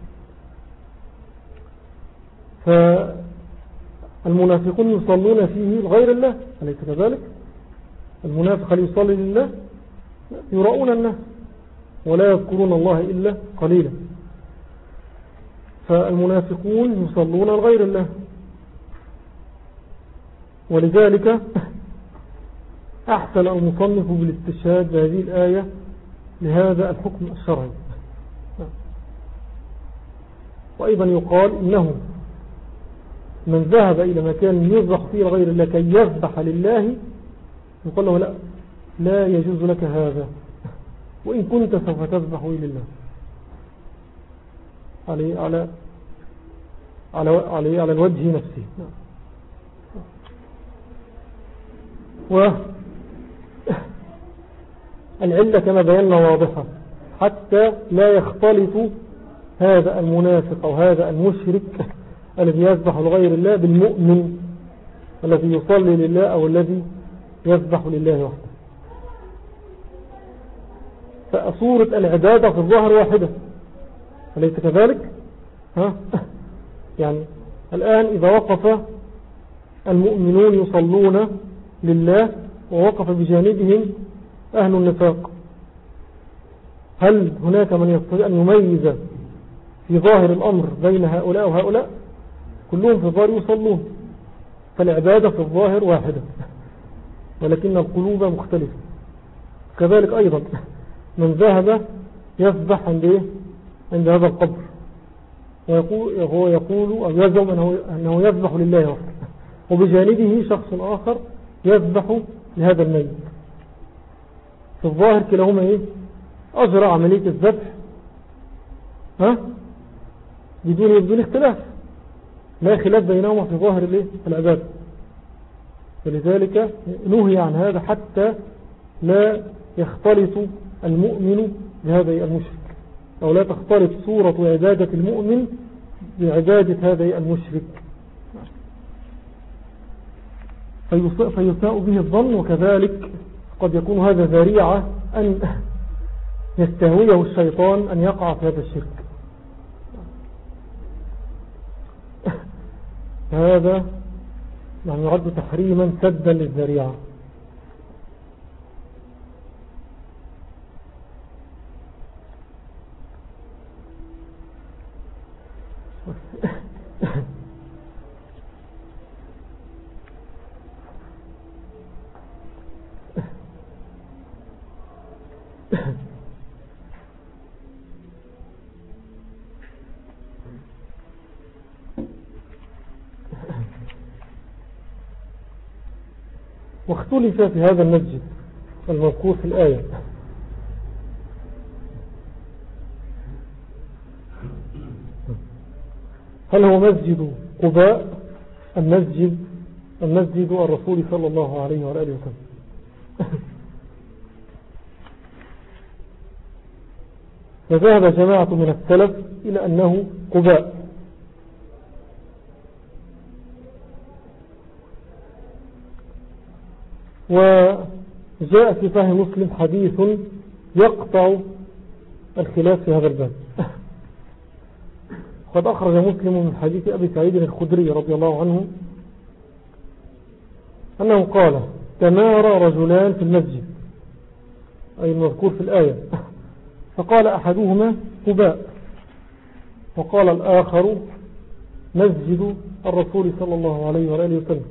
فالمنافقون يصلون فيه لغير الله، أليس كذلك؟ المنافق يصلي لله يراؤون الناس ولا يذكرون الله إلا قليلا، فالمنافقون يصلون لغير الله، ولذلك أحسن المصنف بالاستشهاد بهذه الآية لهذا الحكم الشرعي. وأيضا يقال إنه من ذهب إلى مكان يذبح فيه لغير الله كي يذبح لله يقول له لا لا يجوز لك هذا وإن كنت سوف تذبح لله على على على على, على الوجه نفسه. والعلة كما بينا واضحة حتى لا يختلط هذا المنافق أو هذا المشرك الذي يذبح لغير الله بالمؤمن الذي يصلي لله أو الذي يذبح لله وحده. فصورة العبادة في الظاهر واحدة، أليس كذلك؟ ها؟ يعني الآن إذا وقف المؤمنون يصلون لله ووقف بجانبهم أهل النفاق، هل هناك من يستطيع أن يميز في ظاهر الأمر بين هؤلاء وهؤلاء؟ كلهم في الظاهر يصلون، فالعبادة في الظاهر واحدة ولكن القلوب مختلفة. كذلك أيضا من ذهب يذبح عند عند هذا القبر ويقول هو يقول أو يزعم أنه, أنه يذبح لله وحده، وبجانبه شخص آخر يذبح لهذا الميت، في الظاهر كلاهما إيه؟ أجرى عملية الذبح ها بدون بدون اختلاف، لا خلاف بينهما في ظاهر الايه العبادة. فلذلك نهي عن هذا حتى لا يختلط المؤمن بهذا المشرك، أو لا تختلط صورة عبادة المؤمن بعبادة هذا المشرك فيساء به الظن، وكذلك قد يكون هذا ذريعة أن يستهويه الشيطان أن يقع في هذا الشرك. هذا يعني يعد تحريما سدا للذريعة. واختلف في هذا المسجد المذكور في الآية. هل هو مسجد قباء أم مسجد المسجد الرسول صلى الله عليه وآله وسلم؟ فذهب جماعة من السلف إلى أنه قباء. وجاء في صحيح مسلم حديث يقطع الخلاف في هذا الباب. قد أخرج مسلم من حديث أبي سعيد الخدري رضي الله عنه أنه قال: تمارى رجلان في المسجد، أي المذكور في الآية، فقال أحدهما قباء، وقال الآخر مسجد الرسول صلى الله عليه وآله وسلم.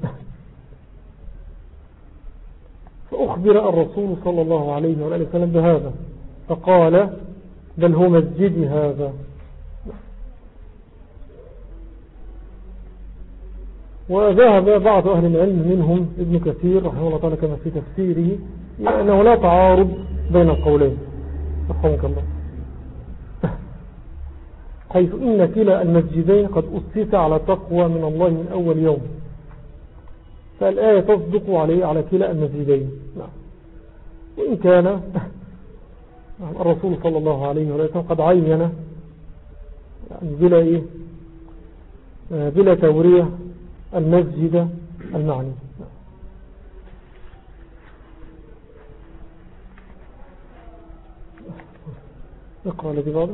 فأخبر الرسول صلى الله عليه وآله وسلم بهذا، فقال: بل هو مسجدي هذا. وذهب بعض أهل العلم منهم ابن كثير رحمه الله تعالى كما في تفسيره لأنه لا تعارض بين القولين رحمك الله، حيث إن كلا المسجدين قد أسس على تقوى من الله من أول يوم، فالآية تصدق عليه على كلا المسجدين. وإن كان الرسول صلى الله عليه وسلم قد عين يعني بلا, إيه بلا تورية المسجد المعني. اقرأ الذي بعده.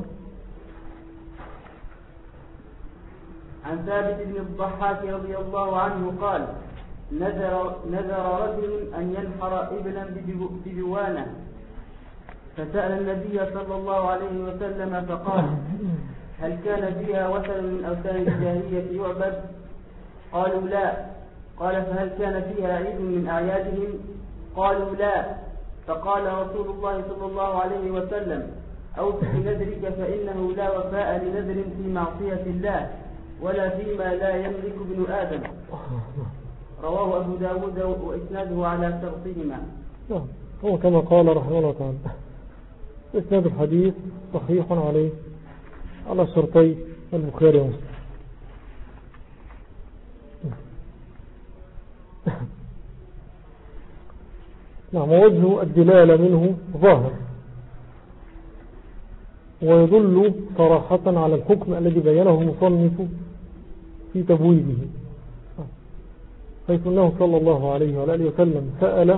عن ثابت بن الضحاك رضي الله عنه قال: نذر, نذر رجل أن ينحر إبلا بجوانه، فسأل النبي صلى الله عليه وسلم فقال: هل كان فيها وثن من أوثان الجاهلية يعبد؟ قالوا لا. قال: فهل كان فيها عيد من أعيادهم؟ قالوا لا. فقال رسول الله صلى الله عليه وسلم: أوف بنذرك فإنه لا وفاء لنذر في معصية الله ولا فيما لا يملك ابن آدم. رواه أبو داود وإسناده على شرطهما. هو كما قال رحمه الله تعالى، إسناد الحديث صحيح عليه على شرطي البخاري ومسلم. نعم. وجه الدلالة منه ظاهر ويدل صراحة على الحكم الذي بينه المصنف في تبويبه، حيث أنه صلى الله عليه وآله وسلم سأل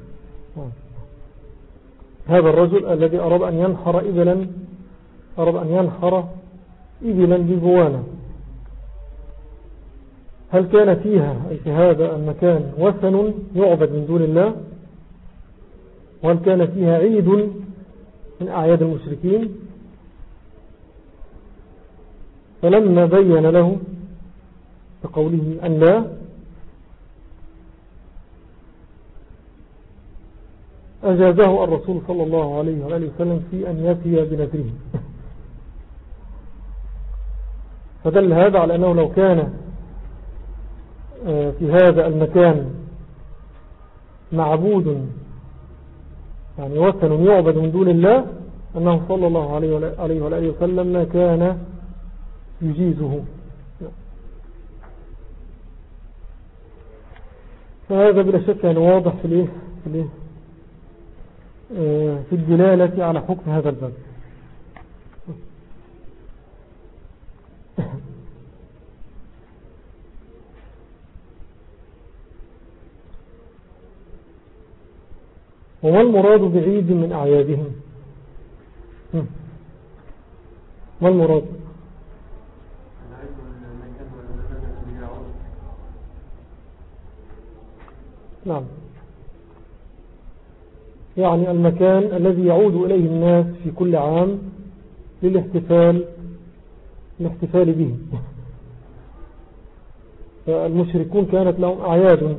هذا الرجل الذي أراد أن ينحر إبلا أراد أن ينحر إبلا بجوانه: هل كان فيها أي في هذا المكان وثن يعبد من دون الله؟ وهل كان فيها عيد من أعياد المشركين؟ فلما بين له بقوله أن لا، أجازه الرسول صلى الله عليه وآله وسلم في أن يأتي بنذره. فدل هذا على أنه لو كان في هذا المكان معبود يعني وثن يعبد من دون الله، أنه صلى الله عليه وآله وسلم ما كان يجيزه. فهذا بلا شك يعني واضح في الايه في الايه في الدلالة على حكم هذا الباب. وما المراد بعيد من أعيادهم؟ ما المراد؟ نعم، يعني المكان الذي يعود إليه الناس في كل عام للاحتفال الاحتفال به. فالمشركون كانت لهم أعياد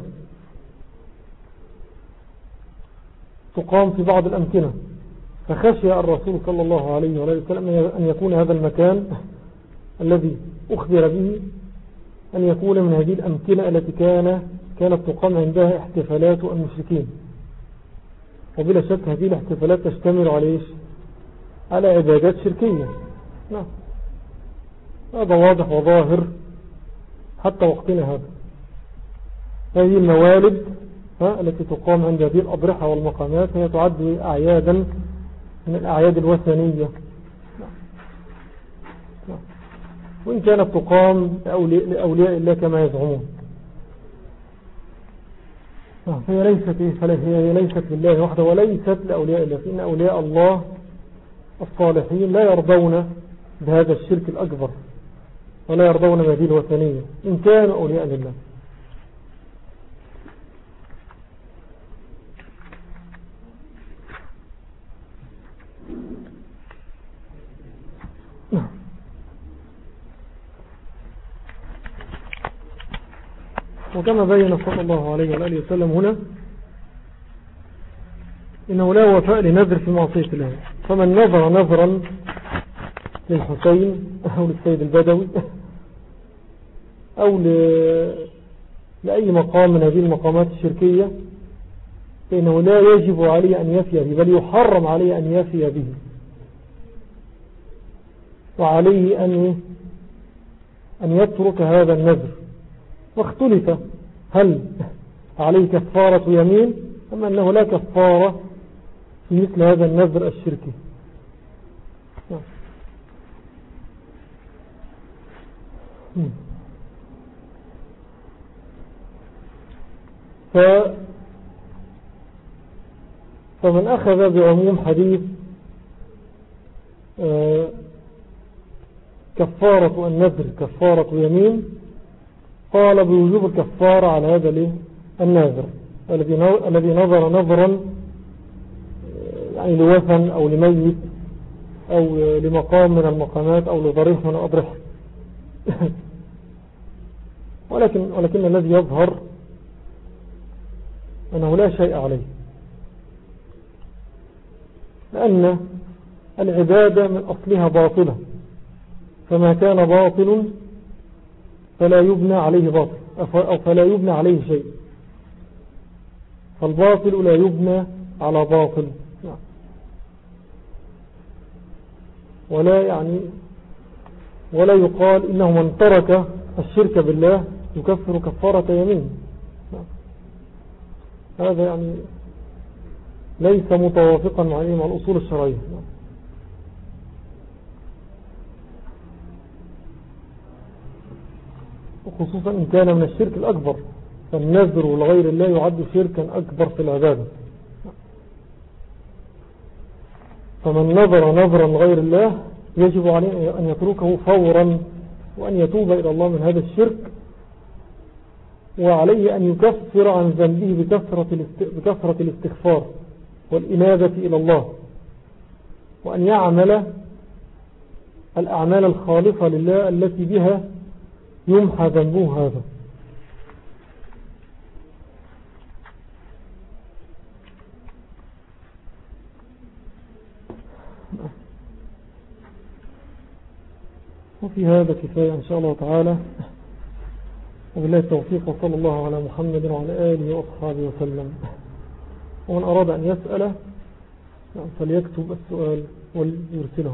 تقام في بعض الأمكنة، فخشي الرسول صلى الله عليه وسلم أن يكون هذا المكان الذي أخبر به أن يكون من هذه الأمكنة التي كان كانت تقام عندها احتفالات المشركين. وبلا شك هذه الاحتفالات تشتمل على إيش؟ على عبادات شركية. نعم، هذا واضح وظاهر حتى وقتنا هذا. هذه الموالد التي تقام عند هذه الأضرحة والمقامات هي تعد أعيادا من الأعياد الوثنية، وإن كانت تقام لأولياء الله كما يزعمون، فهي ليست هي ليست لله وحده وليست لأولياء الله، فإن أولياء الله الصالحين لا يرضون بهذا الشرك الأكبر ولا يرضون بهذه الوثنية إن كانوا أولياء لله. وكما بين صلى الله عليه وآله وسلم هنا إنه لا وفاء لنذر في معصية الله، فمن نظر نظرا للحسين أو للسيد البدوي أو لأي مقام من هذه المقامات الشركية فإنه لا يجب عليه أن يفي به، بل يحرم عليه أن يفي به، وعليه أن أن يترك هذا النذر. واختلف هل عليه كفارة يمين أم أنه لا كفارة في مثل هذا النذر الشركي. ف فمن أخذ بعموم حديث كفارة النذر كفارة يمين قال بوجوب الكفارة على هذا الناذر الذي نظر نظرا يعني لوثن أو لميت أو لمقام من المقامات أو لضريح من الأضرحة. ولكن, ولكن الذي يظهر أنه لا شيء عليه، لأن العبادة من أصلها باطلة، فما كان باطل فلا يبنى عليه باطل أو فلا يبنى عليه شيء، فالباطل لا يبنى على باطل. ولا يعني ولا يقال إنه من ترك الشرك بالله يكفر كفارة يمين، هذا يعني ليس متوافقا مع الأصول الشرعية. وخصوصا إن كان من الشرك الأكبر، فالنذر لغير الله يعد شركا أكبر في العبادة. فمن نظر نظرا لغير الله يجب عليه أن يتركه فورا وأن يتوب إلى الله من هذا الشرك، وعليه أن يكفر عن ذنبه بكثرة بكثرة الاستغفار والإنابة إلى الله، وأن يعمل الأعمال الخالصة لله التي بها يمحى ذنبه هذا. وفي هذا كفاية إن شاء الله تعالى، وبالله التوفيق، وصلى الله على محمد وعلى آله وأصحابه وسلم. ومن أراد أن يسأل فليكتب السؤال ويرسله.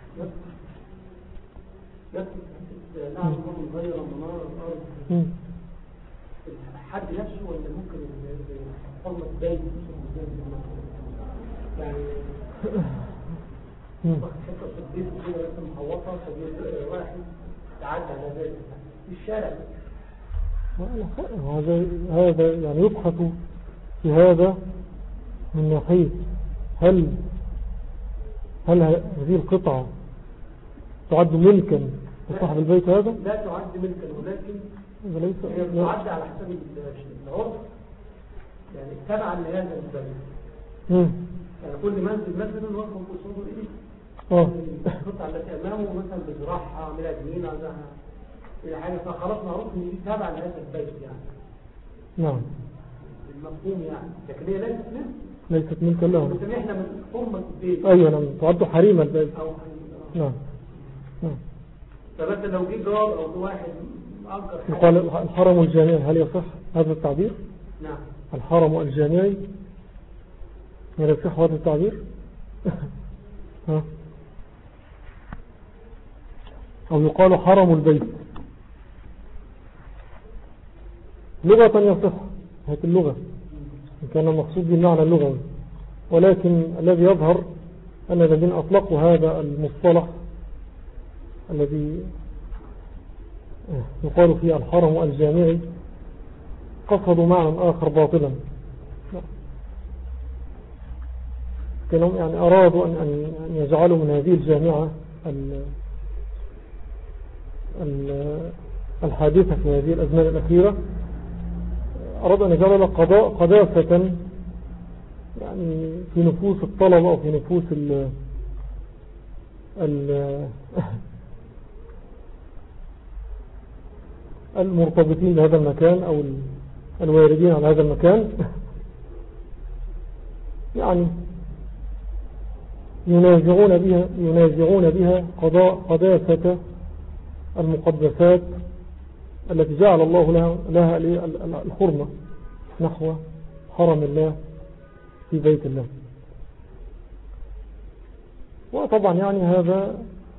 نعم ممكن غير منار الأرض الحد نفسه، ولا ممكن يحفظ بيت يعني حتى البيت كده لسه محوطة واحد تعدى على ذلك في الشارع. هذا هذا يعني يبحث في هذا من ناحية هل هل هذه القطعة تعد ملكا لصاحب البيت هذا؟ لا تعد ملكا، ولكن هي تعد على حسب العرف، يعني تبعا لهذا البيت. يعني كل منزل مثلا وقف قصوده إليه القطعة التي أمامه مثلا بزراعها عاملها جنين عندها إلى حاجة، فخلاص معروف إن دي تابعة لهذا البيت يعني. نعم. المفهوم يعني، لكن هي ليست ملك. ليست ملكا له. بس إحنا من حرمة البيت. أيوة نعم، تعد حريم البيت. أو حريم. نعم. نعم. فمثلا لو جه جار أو واحد أجر حاجة. يقال الحرم الجامعي، هل يصح هذا التعبير؟ نعم. الحرم الجامعي يصح هذا التعبير ها؟ أو يقال حرم البيت لغة يصح هذه اللغة إن كان المقصود بالمعنى اللغوي، ولكن الذي يظهر أن الذين أطلقوا هذا المصطلح الذي يقال فيه الحرم الجامعي قصدوا معنى آخر باطلا، كانوا يعني أرادوا أن, أن يجعلوا من هذه الجامعة الحادثة في هذه الأزمان الأخيرة، أرادوا أن يجعلوا قضاء قداسة يعني في نفوس الطلبة أو في نفوس ال ال المرتبطين بهذا المكان أو الواردين على هذا المكان، يعني ينازعون بها ينازعون بها قضاء قداسة المقدسات التي جعل الله لها, لها الحرمة نحو حرم الله في بيت الله. وطبعا يعني هذا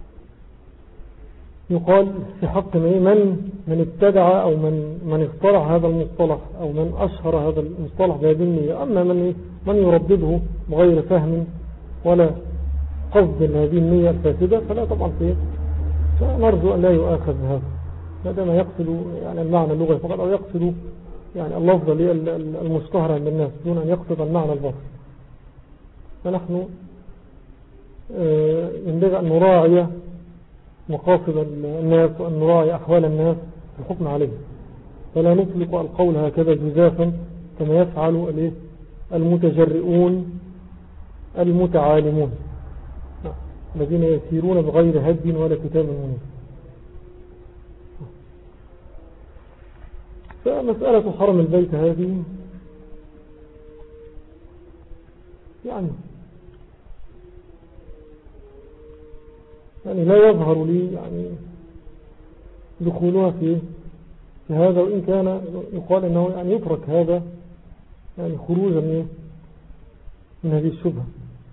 يقال في حق من من ابتدع أو من من اخترع هذا المصطلح أو من أشهر هذا المصطلح بهذه النية. أما من من يردده بغير فهم ولا قصد لهذه النية الفاسدة فلا طبعا فيه، فنرجو أن لا يؤاخذ هذا ما دام يقصد يعني المعنى اللغوي فقط أو يقصد يعني اللفظ المشتهر عند الناس دون أن يقصد المعنى الباطل. فنحن ينبغي أن نراعي مقاصد الناس وأن نراعي أحوال الناس الحكم عليه، فلا نطلق القول هكذا جزافا كما يفعل المتجرئون المتعالمون الذين يسيرون بغير هد ولا كتاب منير. فمسألة حرم البيت هذه يعني يعني لا يظهر لي يعني دخولها في في هذا، وإن كان يقال أنه يعني يترك هذا يعني خروجا من من هذه الشبهة.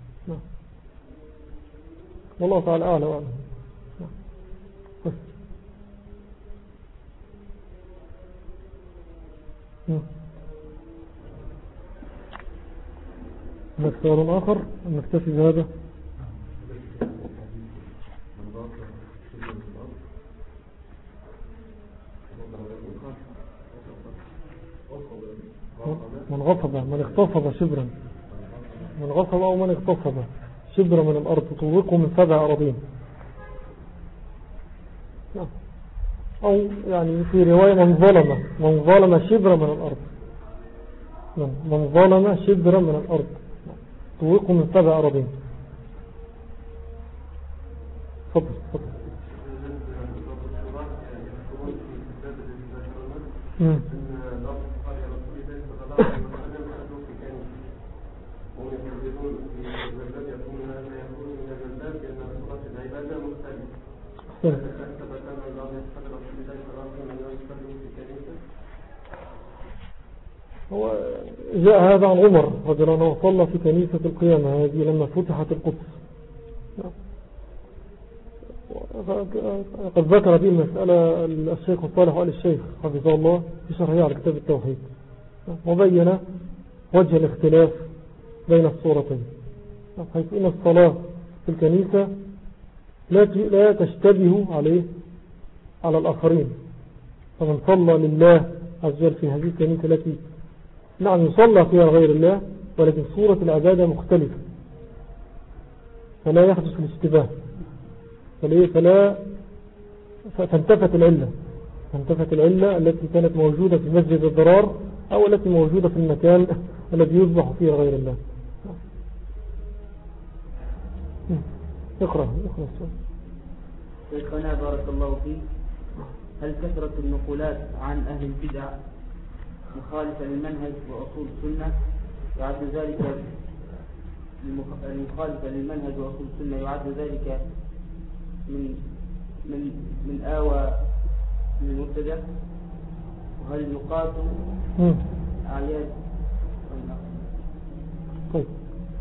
والله تعالى أعلى وأعلم. هناك سؤال آخر أن نكتفي بهذا؟ من غصب من اغتصب شبرا من غصب أو من اغتصب شبرا من الأرض تطوقه من سبع أراضين، أو يعني في رواية من ظلم من ظلم شبرا من الأرض من ظلم شبرا من الأرض تطوقه من سبع أراضين. فضل فضل مم. هو جاء هذا عن عمر رضي الله عنه صلى في كنيسة القيامة هذه لما فتحت القدس. قد ذكر به المسألة الشيخ الصالح وآل الشيخ حفظه الله في شرحه على كتاب التوحيد، وبين وجه الاختلاف بين الصورتين، حيث إن الصلاة في الكنيسة لا تشتبه عليه على الآخرين، فمن صلى لله عز وجل في هذه الكنيسة التي نعم يصلى فيها غير الله ولكن صورة العبادة مختلفة فلا يحدث الاشتباه، فلا فانتفت العلة فانتفت العلة التي كانت موجودة في مسجد الضرار أو التي موجودة في المكان الذي يصبح فيه غير الله. اقرأ اقرأ السؤال. شيخنا بارك الله فيك، هل كثرة النقولات عن أهل البدع مخالفة للمنهج وأصول السنة يعد ذلك المخالفة للمنهج وأصول السنة يعد ذلك من من من آوى للمبتدع؟ وهل يقاس أعياد؟ طيب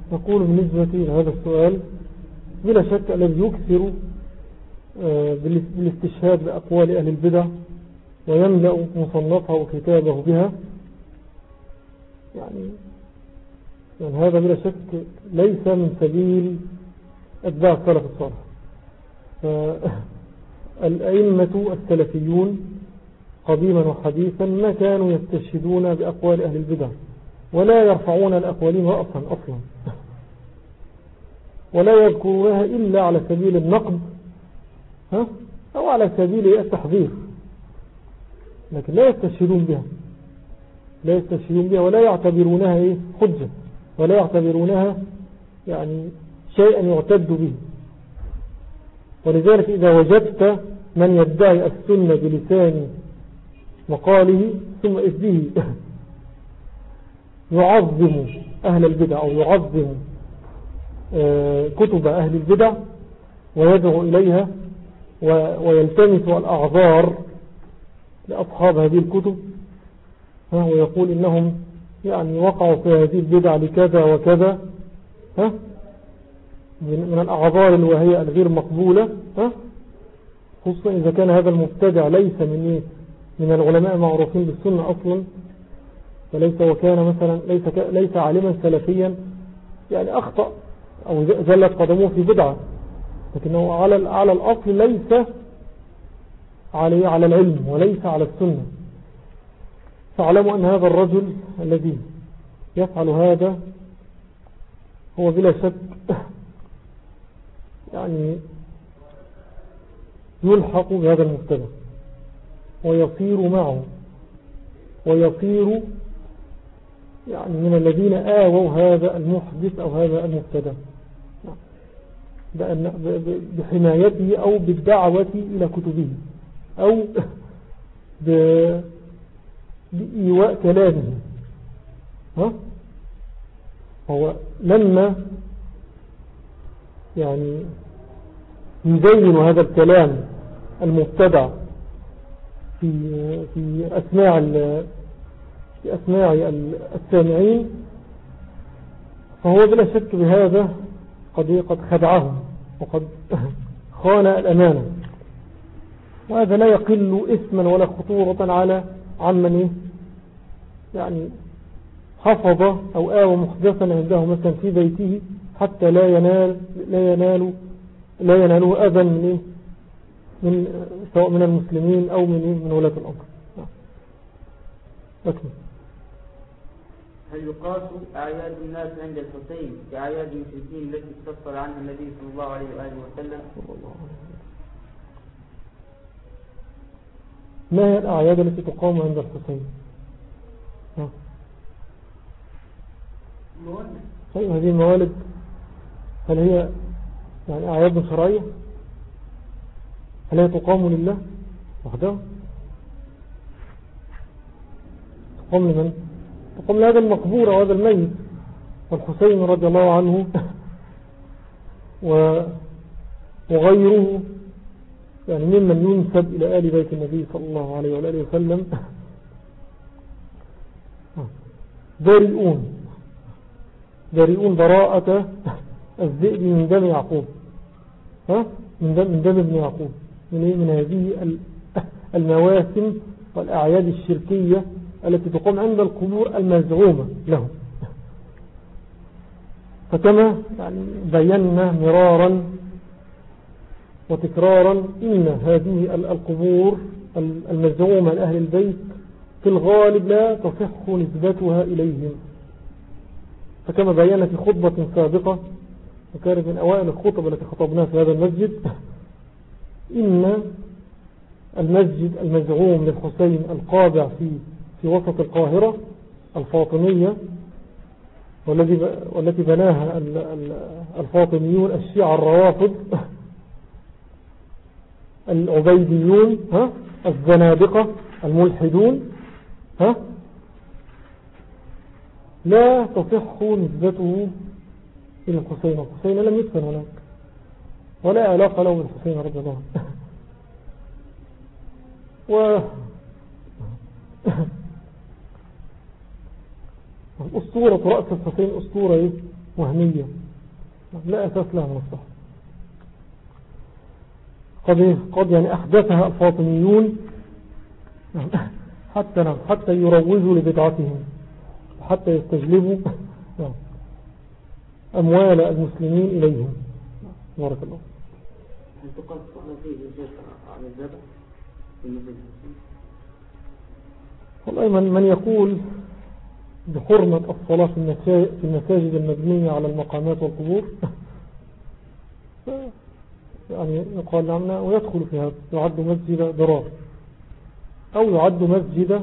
نقول بالنسبة لهذا السؤال بلا شك الذي يكثر بالاستشهاد بأقوال أهل البدع ويملأ مصنفه وكتابه بها يعني, يعني هذا بلا شك ليس من سبيل أتباع السلف الصالح. فالأئمة السلفيون قديما وحديثا ما كانوا يستشهدون بأقوال أهل البدع ولا يرفعون الأقوالين رأسا أصلا ولا يذكرونها إلا على سبيل النقد ها أو على سبيل التحذير، لكن لا يستشهدون بها لا يستشهدون بها ولا يعتبرونها إيه حجة ولا يعتبرونها يعني شيئا يعتد به. ولذلك إذا وجدت من يدعي السنة بلسان مقاله ثم إذ يعظم أهل البدع أو يعظم كتب أهل البدع ويدعو إليها ويلتمس الأعذار لأصحاب هذه الكتب ويقول إنهم يعني وقعوا في هذه البدع لكذا وكذا ها من الأعذار الوهية الغير مقبولة ها خصوصا إذا كان هذا المبتدع ليس من من العلماء المعروفين بالسنة أصلا وليس وكان مثلا ليس ليس عالما سلفيا يعني أخطأ أو زلت قدمه في بدعة لكنه على على الأصل ليس عليه على العلم وليس على السنة. فاعلموا أن هذا الرجل الذي يفعل هذا هو بلا شك يعني يلحق بهذا المبتدع ويصير معه ويصير يعني من الذين آووا هذا المحدث أو هذا المبتدع بحمايته أو بالدعوة إلى كتبه أو بإيواء كلامه. ها هو لما يعني يزين هذا الكلام المبتدع في في أسماع في أسماع السامعين فهو بلا شك بهذا قد قد خدعهم وقد خان الأمانة، وهذا لا يقل إثما ولا خطورة على عمن يعني حفظ أو آوى محدثا عنده مثلا في بيته حتى لا ينال لا ينال لا يناله أذى من من سواء من المسلمين أو من من ولاة الأمر. أكمل. هل يقاس أعياد الناس عند الحسين كأعياد المشركين التي استفسر عنها النبي صلى الله عليه وآله وسلم؟ ما هي الأعياد التي تقام عند الحسين؟ طيب هذه الموالد هل هي يعني أعياد شرعية؟ هل هي تقام لله وحده؟ تقام لمن؟ تقام لهذا المقبور وهذا الميت والحسين رضي الله عنه وغيره يعني ممن ينسب إلى آل بيت النبي صلى الله عليه وآله وسلم بريئون بريئون براءة الذئب من دم يعقوب ها من دم من دم ابن يعقوب من من هذه المواسم والأعياد الشركية التي تقوم عند القبور المزعومة لهم. فكما يعني بينا مرارا وتكرارا إن هذه القبور المزعومة لأهل البيت في الغالب لا تصح نسبتها إليهم. فكما بينا في خطبة سابقة وكانت من أوائل الخطب التي خطبناها في هذا المسجد إن المسجد المزعوم للحسين القابع في في وسط القاهرة الفاطمية والذي والتي بناها الفاطميون الشيعة الروافض العبيديون ها الزنادقة الملحدون ها لا تصح نسبته إلى الحسين. الحسين لم يدفن هناك ولا علاقة له بالحسين رضي الله عنه. و أسطورة رأس الحسين أسطورة وهمية لا أساس لها من الصحة. قد, قد يعني أحدثها الفاطميون حتى حتى يروجوا لبدعتهم وحتى يستجلبوا أموال المسلمين إليهم. بارك الله. هل تقال الصحة فيه جزء عن الذبح في المسجد؟ والله من, من يقول بحرمة الصلاة في المساجد المبنية على المقامات والقبور يعني يقال لنا ويدخل في هذا، يعد مسجد ضرار أو يعد مسجد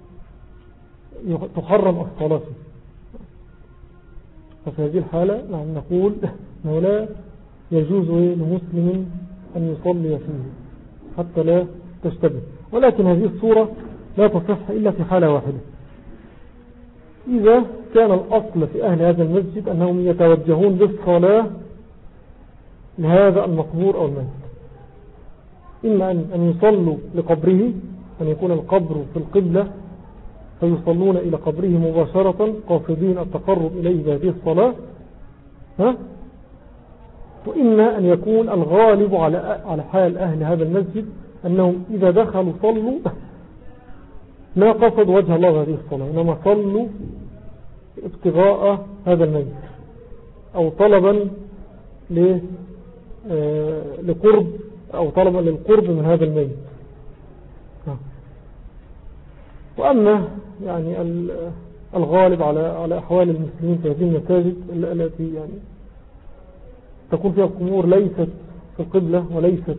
تحرم الصلاة فيه. ففي هذه الحالة نعم نقول أنه لا يجوز لمسلم أن يصلي فيه حتى لا تشتبه. ولكن هذه الصورة لا تصح إلا في حالة واحدة، إذا كان الأصل في أهل هذا المسجد أنهم يتوجهون بالصلاة لهذا المقبور أو الميت، إما أن يصلوا لقبره، أن يكون القبر في القبلة فيصلون إلى قبره مباشرة قاصدين التقرب إليه بهذه الصلاة، ها؟ وإما أن يكون الغالب على على حال أهل هذا المسجد أنهم إذا دخلوا صلوا ما قصد وجه الله هذه الصلاة، إنما صلوا ابتغاء هذا الميت أو طلبا لقرب أو طلبا للقرب من هذا الميت. وأما يعني الغالب على على أحوال المسلمين في هذه المساجد التي يعني تكون فيها القبور ليست في القبلة وليست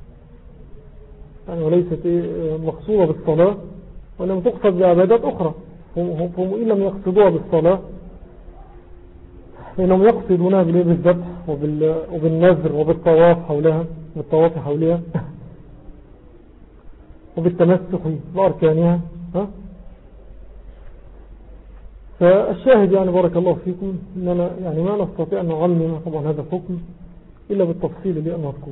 يعني وليست مقصودة بالصلاة وإنما تقصد بعبادات أخرى، هم إن لم يقصدوها بالصلاة فإنهم يقصدونها بالذبح وبالنذر وبالطواف حولها بالطواف حولها وبالتمسح بأركانها. ها؟ فالشاهد يعني بارك الله فيكم إننا يعني ما نستطيع أن نعلم طبعا هذا الحكم إلا بالتفصيل اللي أنا أذكره.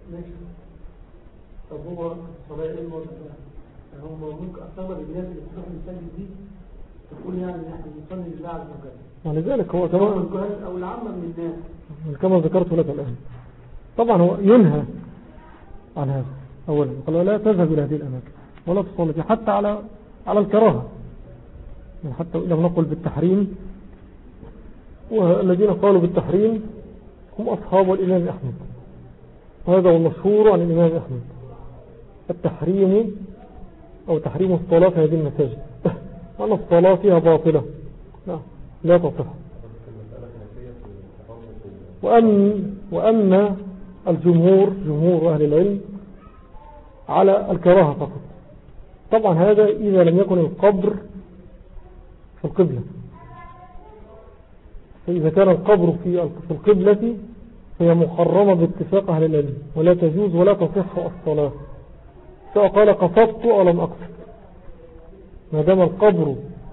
طب هو الصلاة إيه هم ممكن أصلا الناس اللي بتروح المساجد دي تقول يعني نحن نصلي لله عز وجل، ولذلك هو كما أو العامة من الناس كما ذكرت لك الآن طبعا هو ينهى عن هذا أولا، قال لا تذهب إلى هذه الأماكن ولا تصلي حتى على على الكراهة، يعني حتى إذا نقول بالتحريم، والذين قالوا بالتحريم هم أصحاب الإمام أحمد، وهذا هو المشهور عن الإمام أحمد، التحريم أو تحريم الصلاة في هذه المساجد وأن الصلاة فيها باطلة لا, لا تصح. وأن وأن الجمهور جمهور أهل العلم على الكراهة فقط. طبعا هذا إذا لم يكن القبر في القبلة، فإذا كان القبر في القبلة فهي محرمة باتفاق أهل العلم ولا تجوز ولا تصح الصلاة، سواء قال قصدت أو لم أقصد، ما دام القبر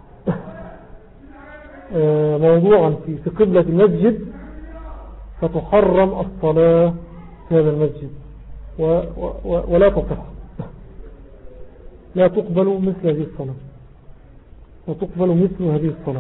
موضوعا في قبلة المسجد فتحرم الصلاة في هذا المسجد ولا تصح، لا تقبل مثل هذه الصلاة وتقبل مثل هذه الصلاة.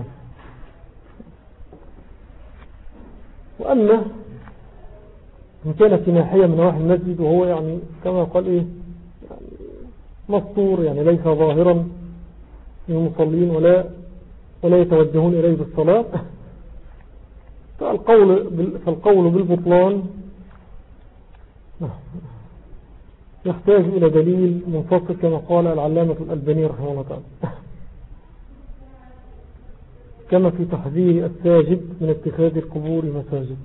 وأما إن كان في ناحية من نواحي المسجد وهو يعني كما قال إيه يعني مستور، يعني ليس ظاهرا للمصلين ولا ولا يتوجهون إليه بالصلاة، فالقول, فالقول بالبطلان يحتاج إلى دليل منفصل كما قال العلامة الألباني رحمه الله تعالى، كما في تحذير الساجد من اتخاذ القبور مساجد،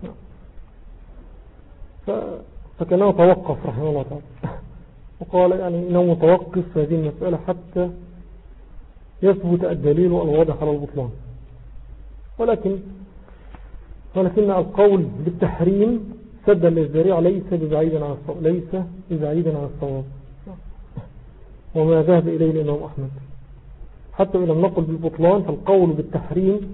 فكانه توقف رحمه الله تعالى وقال يعني إنه متوقف في هذه المسألة حتى يثبت الدليل الواضح على البطلان. ولكن ولكن القول بالتحريم سدا للذريعة ليس ببعيدا عن الصواب، ليس ببعيدا عن الصواب وما ذهب إليه الإمام أحمد. حتى إذا نقل بالبطلان فالقول بالتحريم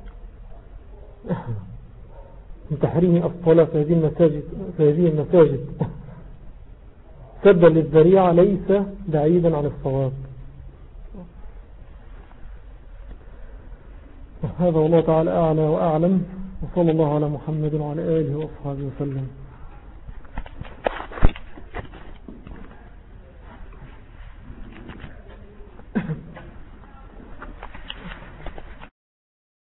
من تحريم الصلاة في هذه المساجد في هذه المساجد سدا للذريعة ليس بعيدا عن الصواب. هذا والله تعالى أعلى وأعلم، وصلى الله على محمد وعلى آله وأصحابه وسلم.